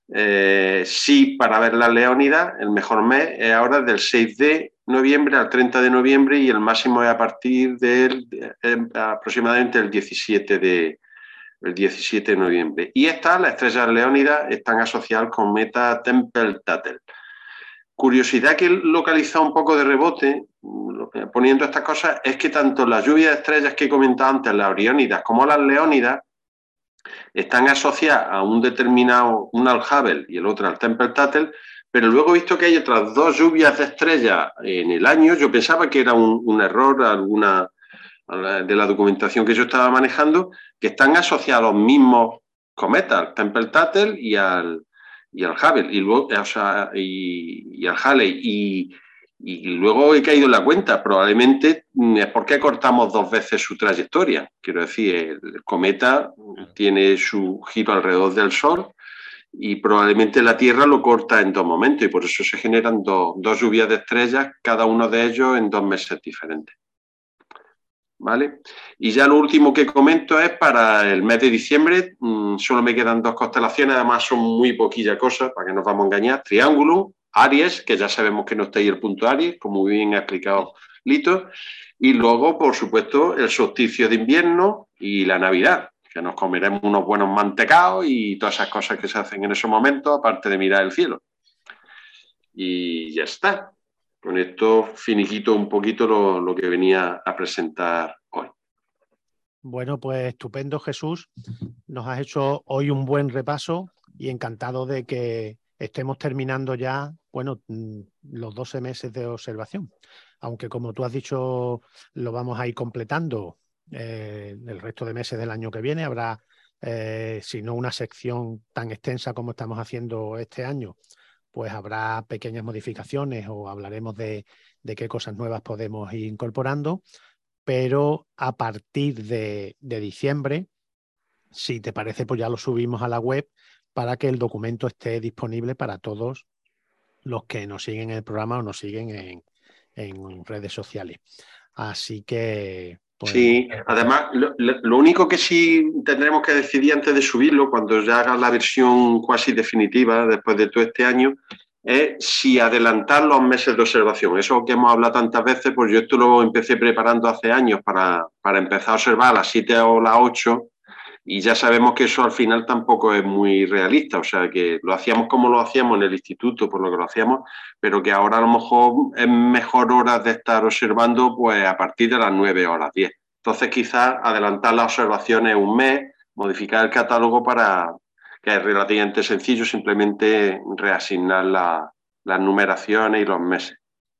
eh, sí, para ver la Leónida, el mejor mes es ahora del seis de noviembre al treinta de noviembre, y el máximo es a partir del eh, aproximadamente el diecisiete de, el diecisiete de noviembre. Y estas, las estrellas leónidas, están asociadas con Meta Tempel-Tatel. Curiosidad que he localizado un poco de rebote poniendo estas cosas es que tanto las lluvias de estrellas que he comentado antes, las Oriónidas, como las Leónidas, están asociadas a un determinado, una al Hubble y el otro al Tempel-Tatel, pero luego he visto que hay otras dos lluvias de estrellas en el año. Yo pensaba que era un, un error alguna de la documentación que yo estaba manejando, que están asociados a los mismos cometas, al Tempel-Tatel y al, y al Hubble, y, luego, o sea, y, y al Halley, y, y luego he caído en la cuenta, probablemente es porque cortamos dos veces su trayectoria. Quiero decir, el, el cometa tiene su giro alrededor del Sol y probablemente la Tierra lo corta en dos momentos, y por eso se generan dos, dos lluvias de estrellas, cada uno de ellos en dos meses diferentes. ¿Vale? Y ya lo último que comento es para el mes de diciembre. Mmm, solo me quedan dos constelaciones, además son muy poquillas cosas, para que nos vamos a engañar. Triángulo, Aries, que ya sabemos que no está ahí el punto Aries, como bien ha explicado Lito, y luego, por supuesto, el solsticio de invierno y la Navidad, que nos comeremos unos buenos mantecaos y todas esas cosas que se hacen en esos momentos, aparte de mirar el cielo. Y ya está. Con esto finiquito un poquito lo, lo que venía a presentar hoy. Bueno, pues estupendo, Jesús. Nos has hecho hoy un buen repaso y encantado de que estemos terminando ya, bueno, los doce meses de observación. Aunque, como tú has dicho, lo vamos a ir completando eh, el resto de meses del año que viene. Habrá, eh, si no una sección tan extensa como estamos haciendo este año, pues habrá pequeñas modificaciones o hablaremos de, de qué cosas nuevas podemos ir incorporando, pero a partir de, de diciembre, si te parece, pues ya lo subimos a la web para que el documento esté disponible para todos los que nos siguen en el programa o nos siguen en, en redes sociales. Así que... Pues, sí, además, lo, lo único que sí tendremos que decidir antes de subirlo, cuando ya haga la versión cuasi definitiva, después de todo este año, es si adelantar los meses de observación. Eso que hemos hablado tantas veces, pues yo esto lo empecé preparando hace años para, para empezar a observar a las siete o las ocho, y ya sabemos que eso al final tampoco es muy realista. O sea, que lo hacíamos como lo hacíamos en el instituto, por lo que lo hacíamos, pero que ahora a lo mejor es mejor horas de estar observando pues a partir de las nueve o las diez. Entonces quizás adelantar las observaciones un mes, modificar el catálogo, para que es relativamente sencillo, simplemente reasignar la, las numeraciones y los meses.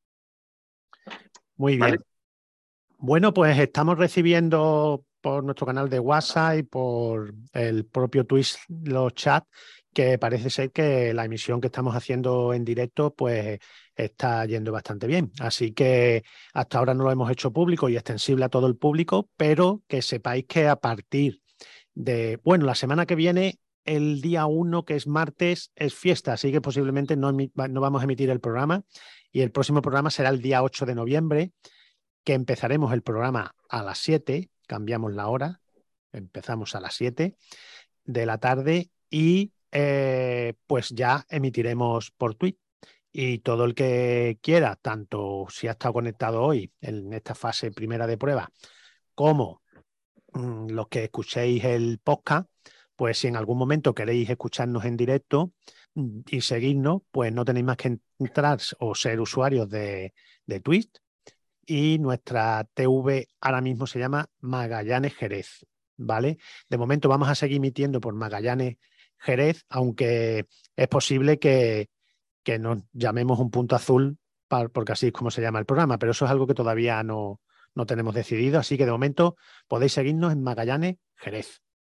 Muy bien. ¿Vale? Bueno, pues estamos recibiendo por nuestro canal de WhatsApp y por el propio Twitch los chats, que parece ser que la emisión que estamos haciendo en directo pues está yendo bastante bien. Así que hasta ahora no lo hemos hecho público y extensible a todo el público, pero que sepáis que a partir de, bueno, la semana que viene, el día uno, que es martes, es fiesta, así que posiblemente no, no vamos a emitir el programa, y el próximo programa será el día ocho de noviembre, que empezaremos el programa a las siete, cambiamos la hora, empezamos a las siete de la tarde y eh, pues ya emitiremos por Twitch. Y todo el que quiera, tanto si ha estado conectado hoy en esta fase primera de prueba, como mmm, los que escuchéis el podcast, pues si en algún momento queréis escucharnos en directo, y seguirnos, pues no tenéis más que entrar o ser usuarios de, de Twitch. Y nuestra T V ahora mismo se llama Magallanes Jerez, ¿vale? De momento vamos a seguir emitiendo por Magallanes Jerez, aunque es posible que, que nos llamemos Un Punto Azul, para, porque así es como se llama el programa, pero eso es algo que todavía no, no tenemos decidido, así que de momento podéis seguirnos en Magallanes Jerez.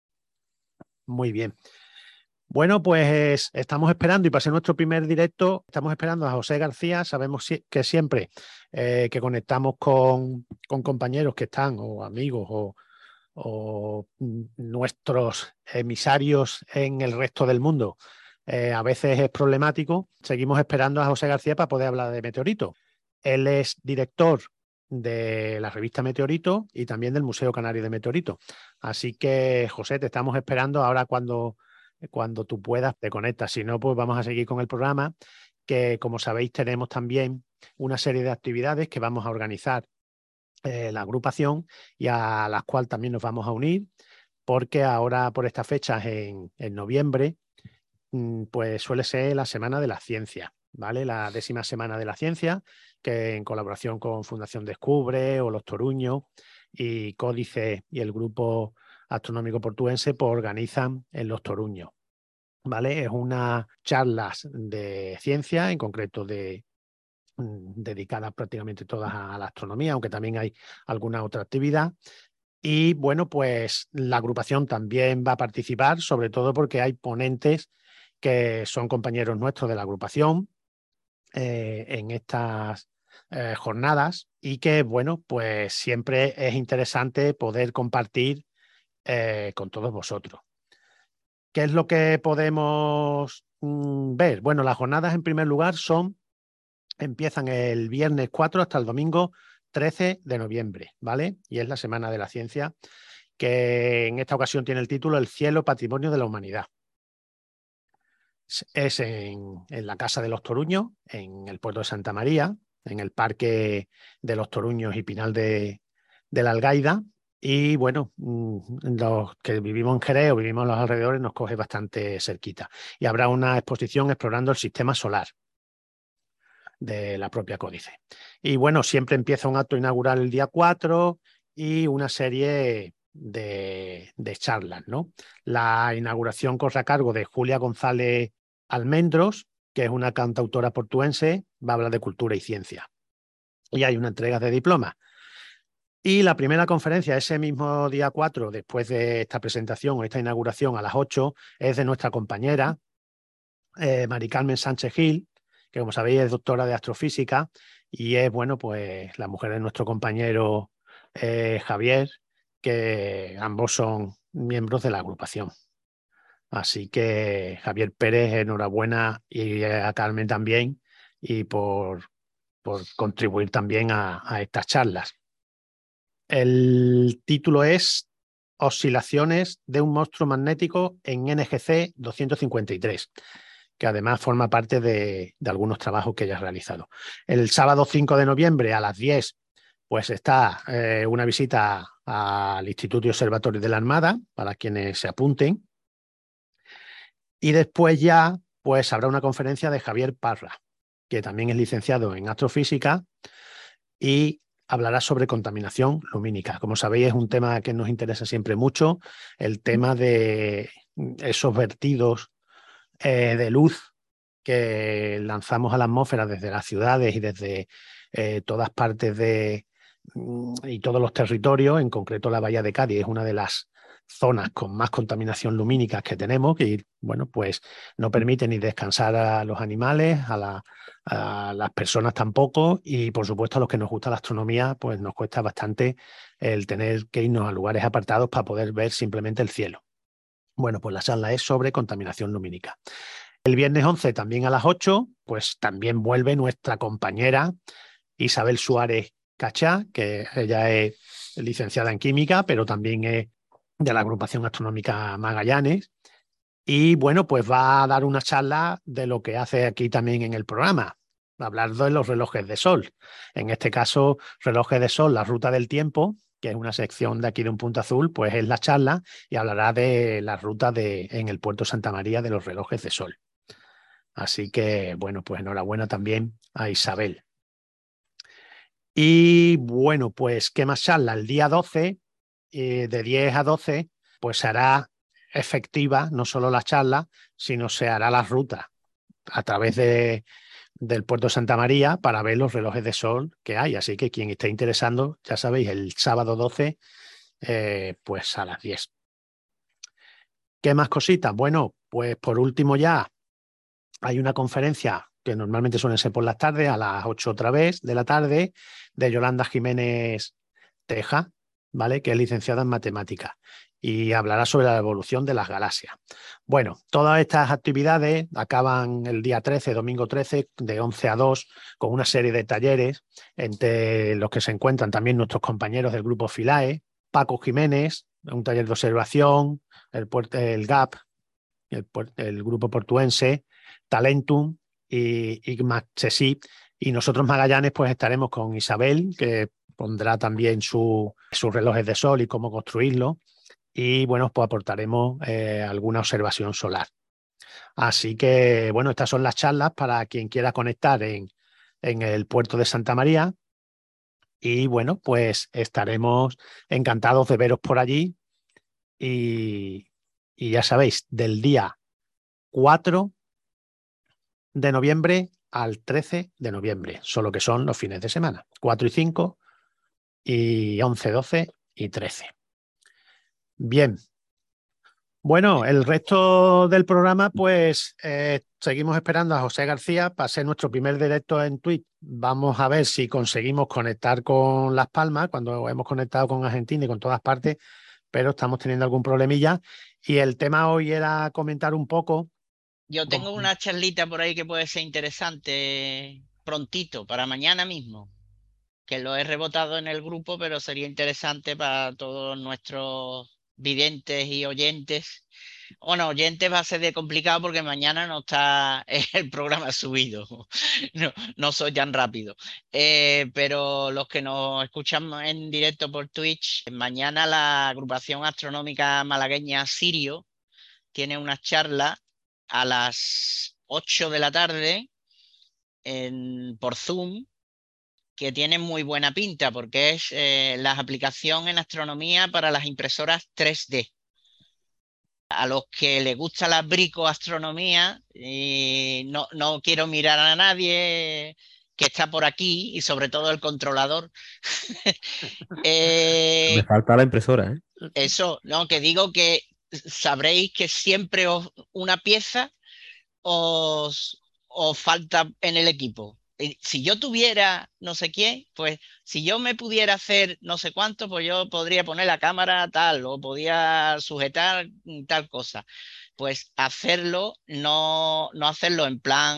Muy bien. Bueno, pues estamos esperando, y para ser nuestro primer directo, estamos esperando a José García. Sabemos que siempre eh, que conectamos con, con compañeros que están, o amigos, o, o nuestros emisarios en el resto del mundo, eh, a veces es problemático. Seguimos esperando a José García para poder hablar de Meteorito. Él es director de la revista Meteorito y también del Museo Canario de Meteorito. Así que, José, te estamos esperando ahora cuando... Cuando tú puedas, te conectas. Si no, pues vamos a seguir con el programa, que como sabéis tenemos también una serie de actividades que vamos a organizar eh, la agrupación y a las cuales también nos vamos a unir, porque ahora por estas fechas en, en noviembre pues suele ser la Semana de la Ciencia, ¿vale? La décima Semana de la Ciencia, que en colaboración con Fundación Descubre o Los Toruños y Códice y el Grupo Astronómico Portuense pues organizan en Los Toruños, ¿vale? Es unas charlas de ciencia, en concreto de, dedicadas prácticamente todas a la astronomía, aunque también hay alguna otra actividad. Y bueno, pues la agrupación también va a participar, sobre todo porque hay ponentes que son compañeros nuestros de la agrupación eh, en estas eh, jornadas, y que, bueno, pues siempre es interesante poder compartir eh, con todos vosotros. ¿Qué es lo que podemos mm, ver? Bueno, las jornadas en primer lugar son, empiezan el viernes cuatro hasta el domingo trece de noviembre, ¿vale? Y es la Semana de la Ciencia, que en esta ocasión tiene el título El cielo, patrimonio de la humanidad. Es en, en la Casa de los Toruños, en el puerto de Santa María, en el Parque de los Toruños y Pinal de, de la Algaida. Y bueno, los que vivimos en Jerez o vivimos en los alrededores nos coge bastante cerquita. Y habrá una exposición explorando el sistema solar de la propia Códice. Y bueno, siempre empieza un acto inaugural el día cuatro y una serie de, de charlas, ¿no? La inauguración corre a cargo de Julia González Almendros, que es una cantautora portuense, va a hablar de cultura y ciencia. Y hay una entrega de diplomas. Y la primera conferencia, ese mismo día cuatro, después de esta presentación o esta inauguración a las ocho, es de nuestra compañera eh, Mari Carmen Sánchez Gil, que como sabéis es doctora de astrofísica y es, bueno, pues la mujer de nuestro compañero eh, Javier, que ambos son miembros de la agrupación. Así que Javier Pérez, enhorabuena, y a Carmen también, y por, por contribuir también a, a estas charlas. El título es Oscilaciones de un monstruo magnético en N G C doscientos cincuenta y tres, que además forma parte de, de algunos trabajos que ella ha realizado. El sábado cinco de noviembre a las diez pues está eh, una visita al Instituto y Observatorio de la Armada para quienes se apunten. Y después ya pues habrá una conferencia de Javier Parra, que también es licenciado en astrofísica y hablará sobre contaminación lumínica. Como sabéis, es un tema que nos interesa siempre mucho, el tema de esos vertidos eh, de luz que lanzamos a la atmósfera desde las ciudades y desde eh, todas partes de y todos los territorios, en concreto la Bahía de Cádiz es una de las zonas con más contaminación lumínica que tenemos, que bueno, pues no permite ni descansar a los animales, a, la, a las personas tampoco, y por supuesto a los que nos gusta la astronomía, pues nos cuesta bastante el tener que irnos a lugares apartados para poder ver simplemente el cielo. Bueno, pues la charla es sobre contaminación lumínica. El viernes once, también a las ocho, pues también vuelve nuestra compañera Isabel Suárez Cachá, que ella es licenciada en química, pero también es de la agrupación astronómica Magallanes. Y bueno, pues va a dar una charla de lo que hace aquí también en el programa, hablar de los relojes de sol. En este caso, relojes de sol, la ruta del tiempo, que es una sección de aquí de Un Punto Azul, pues es la charla y hablará de la ruta de, en el puerto Santa María de los relojes de sol. Así que, bueno, pues enhorabuena también a Isabel. Y bueno, pues, ¿qué más charla? El día doce, eh, de diez a doce, pues se hará efectiva no solo la charla, sino se hará la ruta a través de, del puerto de Santa María para ver los relojes de sol que hay. Así que quien esté interesado, ya sabéis, el sábado doce, eh, pues a las diez. ¿Qué más cositas? Bueno, pues por último ya hay una conferencia que normalmente suelen ser por las tardes, a las ocho otra vez de la tarde, de Yolanda Jiménez Teja, ¿vale? Que es licenciada en matemáticas y hablará sobre la evolución de las galaxias. Bueno, todas estas actividades acaban el día trece, domingo trece, de once a dos, con una serie de talleres, entre los que se encuentran también nuestros compañeros del grupo Filae, Paco Jiménez, un taller de observación, el, el G A P, el, el grupo portuense, Talentum y, y Maxesi. Y nosotros Magallanes pues estaremos con Isabel, que pondrá también su, sus relojes de sol y cómo construirlo. Y bueno, pues aportaremos eh, alguna observación solar. Así que bueno, estas son las charlas para quien quiera conectar en, en el puerto de Santa María. Y bueno, pues estaremos encantados de veros por allí. Y, y ya sabéis, del día cuatro de noviembre al trece de noviembre, solo que son los fines de semana, cuatro y cinco y once, doce y trece. Bien. Bueno, el resto del programa, pues eh, seguimos esperando a José García para ser nuestro primer directo en Twitch. Vamos a ver si conseguimos conectar con Las Palmas, cuando hemos conectado con Argentina y con todas partes, pero estamos teniendo algún problemilla. Y el tema hoy era comentar un poco. Yo tengo una charlita por ahí que puede ser interesante prontito, para mañana mismo, que lo he rebotado en el grupo, pero sería interesante para todos nuestros videntes y oyentes. Bueno, oyentes va a ser de complicado porque mañana no está el programa subido. No, no soy tan rápido. Eh, pero los que nos escuchan en directo por Twitch, mañana la agrupación astronómica malagueña Sirio tiene una charla a las ocho de la tarde en, por Zoom, que tiene muy buena pinta porque es eh, la aplicación en astronomía para las impresoras tres D. A los que les gusta la bricoastronomía, y no, no quiero mirar a nadie que está por aquí y sobre todo el controlador. Me eh, falta la impresora, ¿eh? eso, no, que digo que sabréis que siempre os, una pieza os, os falta en el equipo. Si yo tuviera no sé quién, pues si yo me pudiera hacer no sé cuánto, pues yo podría poner la cámara tal o podía sujetar tal cosa. Pues hacerlo, no, no hacerlo en plan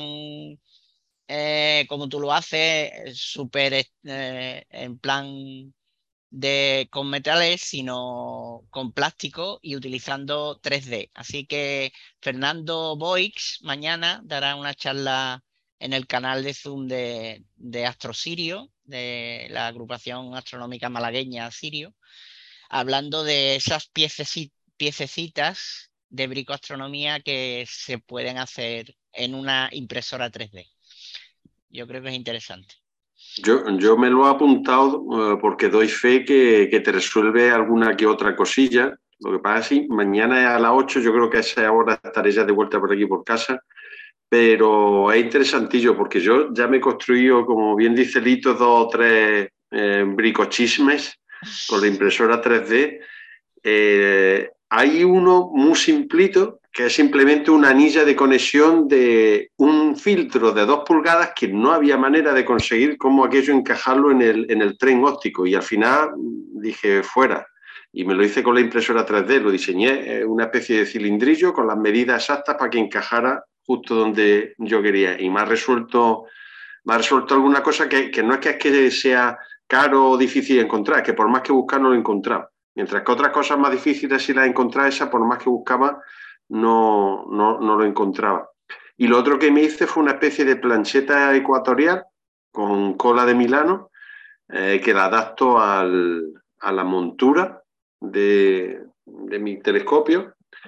eh, como tú lo haces, súper eh, en plan de, con metales, sino con plástico y utilizando tres D. Así que Fernando Boix mañana dará una charla en el canal de Zoom de, de Astrosirio, de la agrupación astronómica malagueña Sirio, hablando de esas piececi piececitas de bricoastronomía que se pueden hacer en una impresora tres D. Yo creo que es interesante. Yo, yo me lo he apuntado uh, porque doy fe que, que te resuelve alguna que otra cosilla. Lo que pasa es que mañana es a las ocho, yo creo que a esa hora estaré ya de vuelta por aquí por casa, pero es interesantillo porque yo ya me he construido, como bien dice Lito, dos o tres eh, bricochismes con la impresora tres D. Eh, hay uno muy simplito, que es simplemente una anilla de conexión de un filtro de dos pulgadas que no había manera de conseguir cómo aquello encajarlo en el, en el tren óptico. Y al final dije, fuera. Y me lo hice con la impresora tres D, lo diseñé, una especie de cilindrillo con las medidas exactas para que encajara justo donde yo quería. Y me ha resuelto, me ha resuelto alguna cosa que, que no es que, es que sea caro o difícil de encontrar, es que por más que buscar no lo he encontrado. Mientras que otras cosas más difíciles, si las encontraba, esa, por más que buscaba, no, no, no lo encontraba. Y lo otro que me hice fue una especie de plancheta ecuatorial con cola de Milano, eh, que la adapto al, a la montura de, de mi telescopio.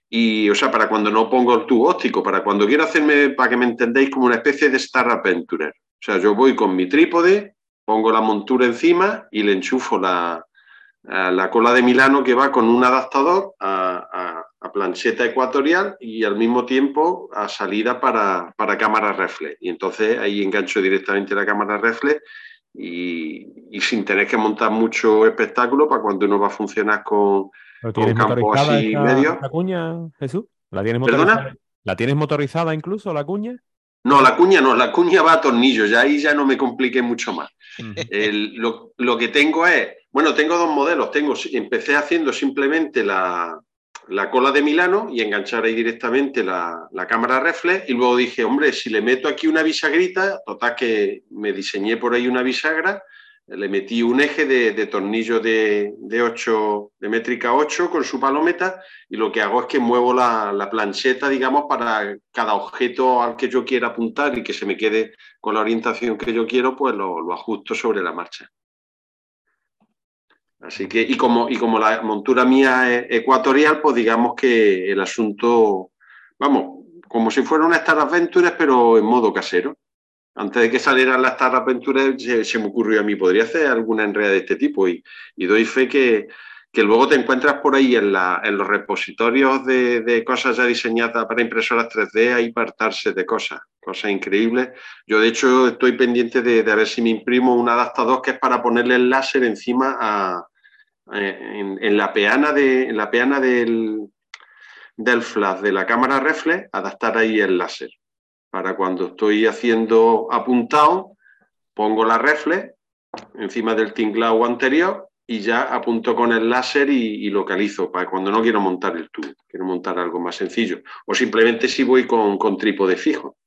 Y, o sea, para cuando no pongo el tubo óptico, para cuando quiero hacerme, para que me entendáis, como una especie de Star Adventurer. O sea, yo voy con mi trípode, pongo la montura encima y le enchufo la, la cola de Milano que va con un adaptador a, a, a plancheta ecuatorial y al mismo tiempo a salida para, para cámara reflex. Y entonces ahí engancho directamente la cámara reflex y, y sin tener que montar mucho espectáculo para cuando uno va a funcionar con, ¿Pero con tienes campos motorizada así esa, medios. esa cuña, Jesús? ¿La tienes motorizada? ¿Perdona? ¿La tienes motorizada incluso, la cuña? No, la cuña no, la cuña va a tornillos, ya ahí ya no me compliqué mucho más. Uh-huh. El, lo, lo que tengo es, bueno, tengo dos modelos, tengo, empecé haciendo simplemente la, la cola de Milano y enganchar ahí directamente la, la cámara reflex y luego dije, hombre, si le meto aquí una bisagrita, total que me diseñé por ahí una bisagra, le metí un eje de, de tornillo de, de, ocho, de métrica ocho con su palometa y lo que hago es que muevo la, la plancheta, digamos, para cada objeto al que yo quiera apuntar y que se me quede con la orientación que yo quiero, pues lo, lo ajusto sobre la marcha. Así que, y como, y como la montura mía es ecuatorial, pues digamos que el asunto, vamos, como si fuera una Star Adventure, pero en modo casero. Antes de que salieran las Star Adventures, se, se me ocurrió a mí, podría hacer alguna enreda de este tipo y, y doy fe que, que luego te encuentras por ahí en, la, en los repositorios de, de cosas ya diseñadas para impresoras tres D, hay partarse de cosas, cosas increíbles. Yo, de hecho, estoy pendiente de, de a ver si me imprimo un adaptador que es para ponerle el láser encima a, a, en, en la peana, de, en la peana del, del flash de la cámara reflex, adaptar ahí el láser. Para cuando estoy haciendo apuntado, pongo la reflex encima del tinglado anterior y ya apunto con el láser y, y localizo para cuando no quiero montar el tubo, quiero montar algo más sencillo. O simplemente si voy con, con trípode fijo.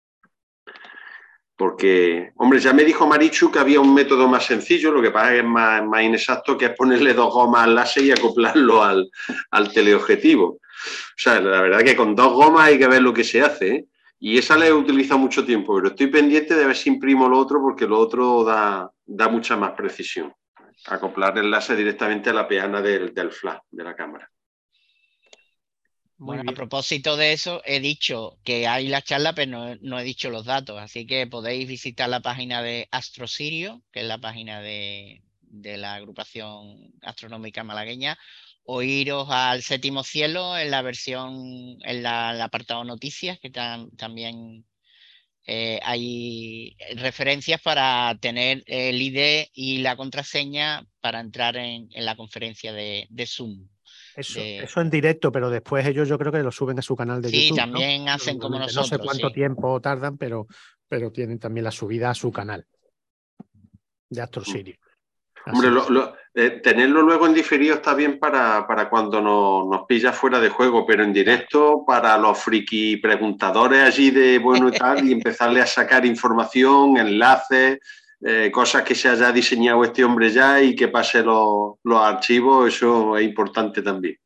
Porque, hombre, ya me dijo Marichu que había un método más sencillo, lo que pasa es que es más, más inexacto, que es ponerle dos gomas al láser y acoplarlo al, al teleobjetivo. O sea, la verdad que con dos gomas hay que ver lo que se hace, ¿eh? Y esa la he utilizado mucho tiempo, pero estoy pendiente de ver si imprimo lo otro porque lo otro da, da mucha más precisión. Acoplar el láser directamente a la peana del, del flash de la cámara. Bueno, a propósito de eso, he dicho que hay la charla, pero no, no he dicho los datos, así que podéis visitar la página de AstroSirio, que es la página de, de la agrupación astronómica malagueña, o iros al Séptimo Cielo en la versión, en la, el apartado noticias, que tam, también eh, hay referencias para tener el I D y la contraseña para entrar en, en la conferencia de, de Zoom. Eso, de... eso en directo, pero después ellos yo creo que lo suben a su canal de sí, YouTube. Sí, también ¿no? hacen como nosotros. No sé cuánto sí. tiempo tardan, pero, pero tienen también la subida a su canal de AstroSirio. Hombre, lo, lo, eh, tenerlo luego en diferido está bien para, para cuando no, nos pilla fuera de juego, pero en directo para los friki preguntadores allí de bueno y tal, y empezarle a sacar información, enlaces, eh, cosas que se haya diseñado este hombre ya y que pase los, los archivos, eso es importante también.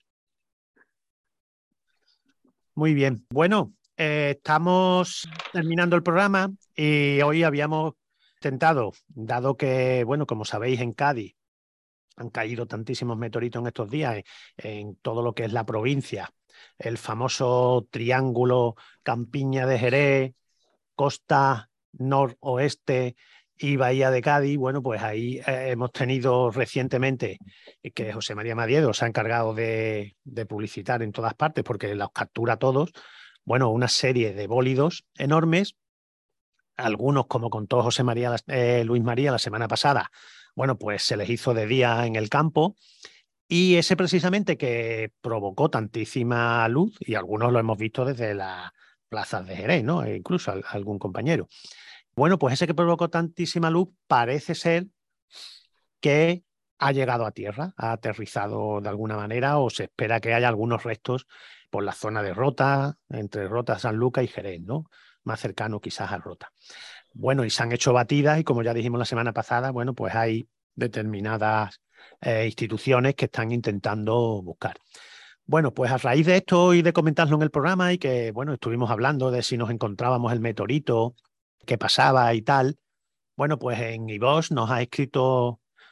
Muy bien. Bueno, eh, estamos terminando el programa y hoy habíamos intentado, dado que, bueno, como sabéis, en Cádiz han caído tantísimos meteoritos en estos días en, en todo lo que es la provincia, el famoso triángulo Campiña de Jerez, costa noroeste y Bahía de Cádiz. Bueno, pues ahí eh, hemos tenido recientemente que José María Madiedo se ha encargado de, de publicitar en todas partes porque los captura todos. Bueno, una serie de bólidos enormes, algunos, como contó José María, eh, Luis María la semana pasada, bueno, pues se les hizo de día en el campo y ese precisamente que provocó tantísima luz, y algunos lo hemos visto desde las plazas de Jerez, ¿no? E incluso a, a algún compañero. Bueno, pues ese que provocó tantísima luz parece ser que ha llegado a tierra, ha aterrizado de alguna manera o se espera que haya algunos restos por la zona de Rota, entre Rota, Sanlúcar y Jerez, ¿no? Más cercano quizás a Rota. Bueno, y se han hecho batidas y como ya dijimos la semana pasada, bueno, pues hay determinadas eh, instituciones que están intentando buscar. Bueno, pues a raíz de esto y de comentarlo en el programa y que, bueno, estuvimos hablando de si nos encontrábamos el meteorito, qué pasaba y tal, bueno, pues en iVoox nos ha escrito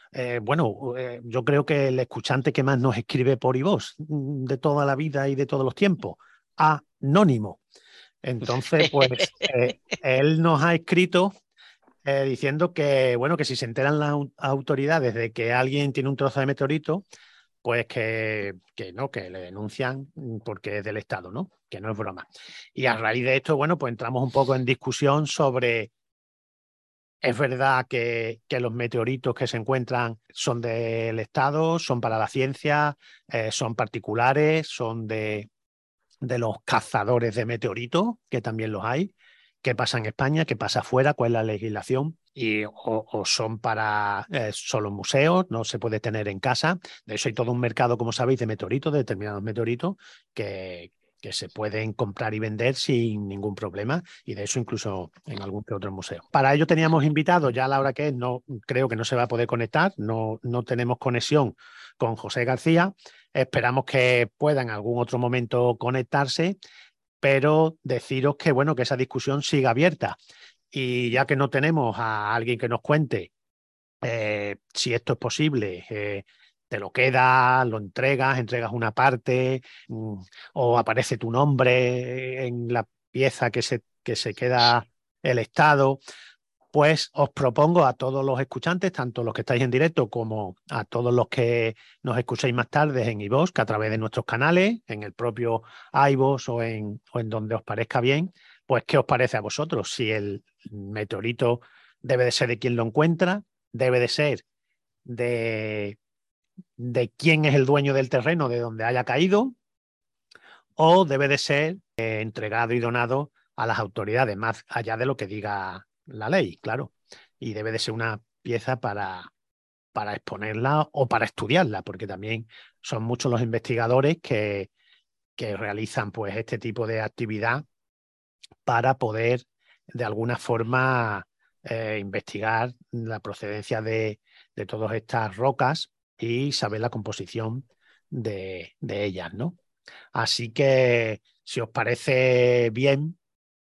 eh, bueno, eh, yo creo que el escuchante que más nos escribe por iVoox de toda la vida y de todos los tiempos, Anónimo. Entonces, pues eh, él nos ha escrito eh, diciendo que, bueno, que si se enteran las autoridades de que alguien tiene un trozo de meteorito, pues que, que no, que le denuncian porque es del Estado, ¿no? Que no es broma. Y a raíz de esto, bueno, pues entramos un poco en discusión sobre, es verdad que, que los meteoritos que se encuentran son del Estado, son para la ciencia, eh, son particulares, son de, de los cazadores de meteoritos, que también los hay. ¿Qué pasa en España? ¿Qué pasa afuera? ¿Cuál es la legislación? Y, o, o son para eh, solo museos, no se puede tener en casa. De hecho, hay todo un mercado, como sabéis, de meteoritos, de determinados meteoritos, que, que se pueden comprar y vender sin ningún problema, y de eso incluso en algún que otro museo. Para ello teníamos invitados, ya a la hora que es, no, creo que no se va a poder conectar, no, no tenemos conexión con José García. Esperamos que pueda en algún otro momento conectarse, pero deciros que, bueno, que esa discusión siga abierta. Y ya que no tenemos a alguien que nos cuente eh, si esto es posible, eh, te lo quedas, lo entregas, entregas una parte, mmm, o aparece tu nombre en la pieza que se, que se queda el Estado, pues os propongo a todos los escuchantes, tanto los que estáis en directo como a todos los que nos escuchéis más tarde en iVoox, que a través de nuestros canales, en el propio iVoox o en, o en donde os parezca bien, pues ¿qué os parece a vosotros? Si el meteorito debe de ser de quien lo encuentra, debe de ser de, de quién es el dueño del terreno de donde haya caído, o debe de ser eh, entregado y donado a las autoridades, más allá de lo que diga la ley, claro. Y debe de ser una pieza para, para exponerla o para estudiarla, porque también son muchos los investigadores que, que realizan pues este tipo de actividad para poder de alguna forma eh, investigar la procedencia de, de todas estas rocas y saber la composición de, de ellas, ¿no? Así que si os parece bien,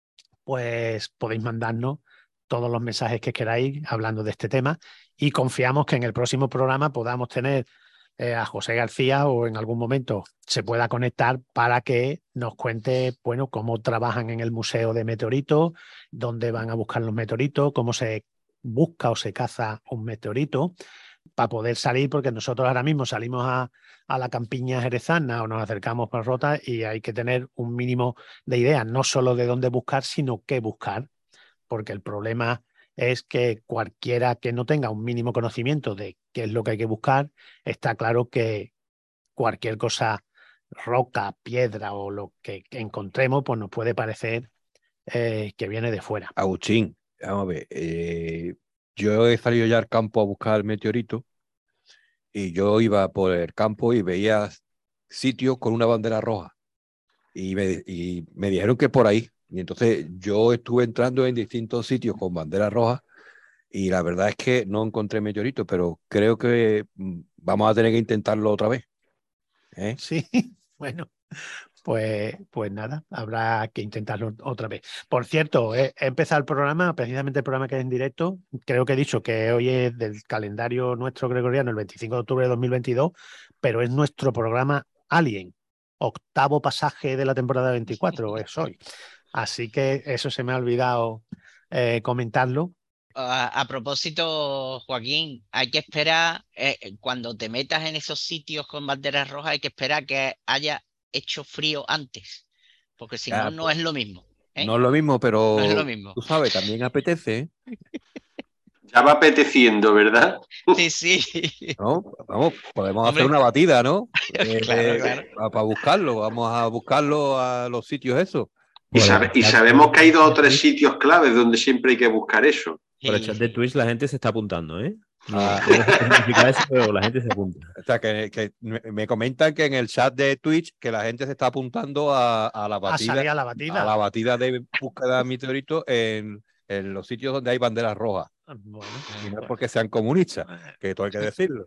pues podéis mandarnos todos los mensajes que queráis hablando de este tema, y confiamos que en el próximo programa podamos tener eh, a José García, o en algún momento se pueda conectar para que nos cuente, bueno, cómo trabajan en el Museo de Meteoritos, dónde van a buscar los meteoritos, cómo se busca o se caza un meteorito, para poder salir, porque nosotros ahora mismo salimos a, a la campiña jerezana o nos acercamos por Rota y hay que tener un mínimo de ideas, no solo de dónde buscar, sino qué buscar, porque el problema es que cualquiera que no tenga un mínimo conocimiento de qué es lo que hay que buscar, está claro que cualquier cosa, roca, piedra o lo que encontremos, pues nos puede parecer eh, que viene de fuera. Agustín, vamos a ver, eh, yo he salido ya al campo a buscar el meteorito y yo iba por el campo y veía sitios con una bandera roja y me, y me dijeron que por ahí. Y entonces yo estuve entrando en distintos sitios con banderas rojas y la verdad es que no encontré meteorito, pero creo que vamos a tener que intentarlo otra vez. ¿Eh? Sí, bueno. Pues, pues nada, habrá que intentarlo otra vez. Por cierto, he, he empezado el programa, precisamente el programa que es en directo. Creo que he dicho que hoy es del calendario nuestro gregoriano, el veinticinco de octubre de dos mil veintidós, pero es nuestro programa Alien, octavo pasaje de la temporada veinticuatro, es hoy. Así que eso se me ha olvidado eh, comentarlo. A, a propósito, Joaquín, hay que esperar, eh, cuando te metas en esos sitios con banderas rojas, hay que esperar que haya hecho frío antes, porque si Ya, no, no pues, es lo mismo. ¿eh? No es lo mismo, pero no es lo mismo. Tú sabes, también apetece. ¿eh? Ya va apeteciendo, ¿verdad? Sí, sí. ¿No? Vamos, podemos Hombre, hacer una batida, ¿no? claro, Eh, claro. Para buscarlo, vamos a buscarlo a los sitios esos. Y, sabe, y sabemos que hay dos o tres sitios claves donde siempre hay que buscar eso. Por el chat de Twitch la gente se está apuntando, ¿eh? No, Ah. yo no sé qué significa eso, pero la gente se apunta. O sea, que, que me comentan que en el chat de Twitch que la gente se está apuntando a, a la batida, a salir a la batida. a la batida de búsqueda de meteoritos en, en los sitios donde hay banderas rojas. Bueno, y no es porque sean comunistas, que todo hay que decirlo.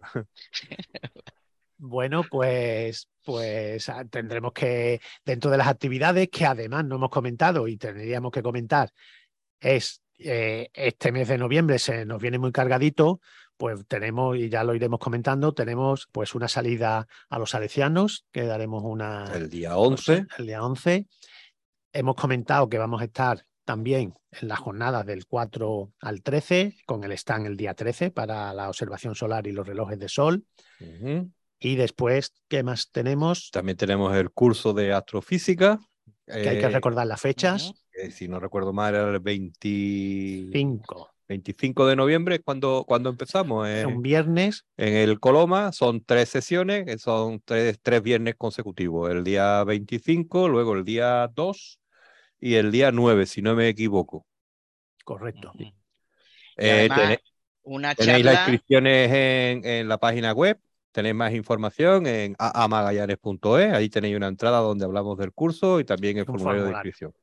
Bueno, pues, pues tendremos que, dentro de las actividades que además no hemos comentado y tendríamos que comentar, es eh, este mes de noviembre se nos viene muy cargadito, pues tenemos, y ya lo iremos comentando, tenemos pues una salida a los salesianos, que daremos una... El día once. El día once. Hemos comentado que vamos a estar también en las jornadas del cuatro al trece, con el stand el día trece para la observación solar y los relojes de sol. Uh-huh. Y después, ¿qué más tenemos? También tenemos el curso de astrofísica. Que hay que eh, recordar las fechas. que si no recuerdo mal, era el veinte... Cinco. veinticinco de noviembre, cuando, cuando empezamos. Eh, Un viernes. En el Coloma son tres sesiones, que son tres, tres viernes consecutivos. El día veinticinco, luego el día dos y el día nueve, si no me equivoco. Correcto. Y Eh, además, tenéis, una tenéis las charla, inscripciones en, en la página web, tenéis más información en a a magallanes punto es, ahí tenéis una entrada donde hablamos del curso y también el Un formulario de formulario. inscripción.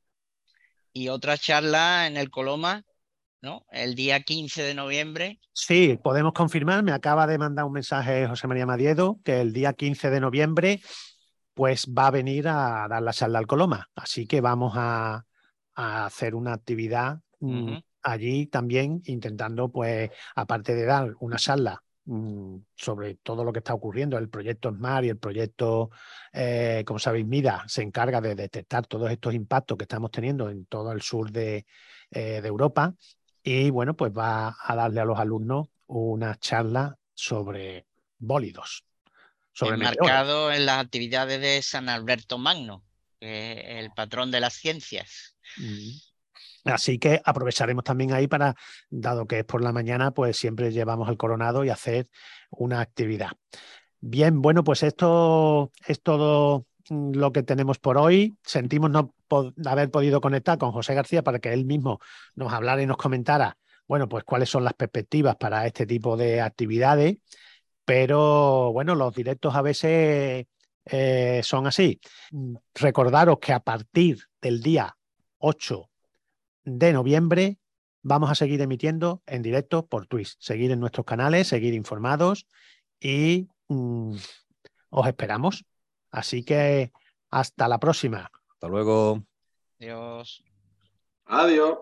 y otra charla en el Coloma, ¿no? El día quince de noviembre. Sí, podemos confirmar. Me acaba de mandar un mensaje José María Madiedo que el día quince de noviembre pues va a venir a dar la charla al Coloma. Así que vamos a, a hacer una actividad mmm, Ujú. allí también, intentando, pues, aparte de dar una charla mmm, sobre todo lo que está ocurriendo, el proyecto SMART y el proyecto, eh, como sabéis, MIDA se encarga de detectar todos estos impactos que estamos teniendo en todo el sur de, eh, de Europa. Y bueno, pues va a darle a los alumnos una charla sobre bólidos, sobre meteoros. Enmarcado en las actividades de San Alberto Magno, que es el patrón de las ciencias. Mm. Así que aprovecharemos también ahí para, dado que es por la mañana, pues siempre llevamos el coronado y hacer una actividad. Bien, bueno, pues esto es todo lo que tenemos por hoy. Sentimos no po- haber podido conectar con José García para que él mismo nos hablara y nos comentara, bueno, pues cuáles son las perspectivas para este tipo de actividades. Pero bueno, los directos a veces eh, son así. Recordaros que a partir del día ocho de noviembre vamos a seguir emitiendo en directo por Twitch. Seguir en nuestros canales, seguir informados y mmm, os esperamos. Así que hasta la próxima. Hasta luego. Dios. Adiós.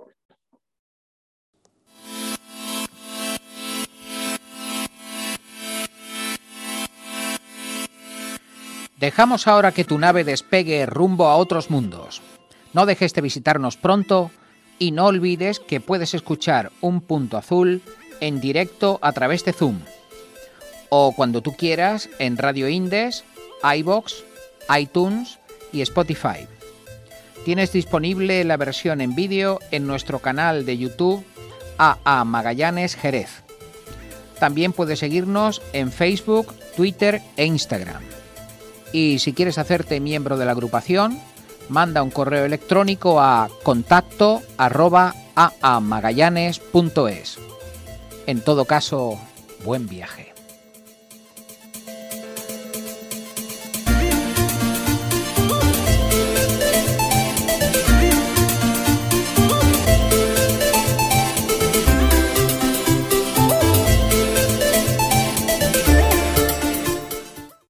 Dejamos ahora que tu nave despegue rumbo a otros mundos. No dejes de visitarnos pronto y no olvides que puedes escuchar Un Punto Azul en directo a través de Zoom o cuando tú quieras en Radio Indes, iVoox, iTunes y Spotify. Tienes disponible la versión en vídeo en nuestro canal de YouTube A A Magallanes Jerez. También puedes seguirnos en Facebook, Twitter e Instagram. Y si quieres hacerte miembro de la agrupación, manda un correo electrónico a contacto arroba aamagallanes punto es. En todo caso, buen viaje.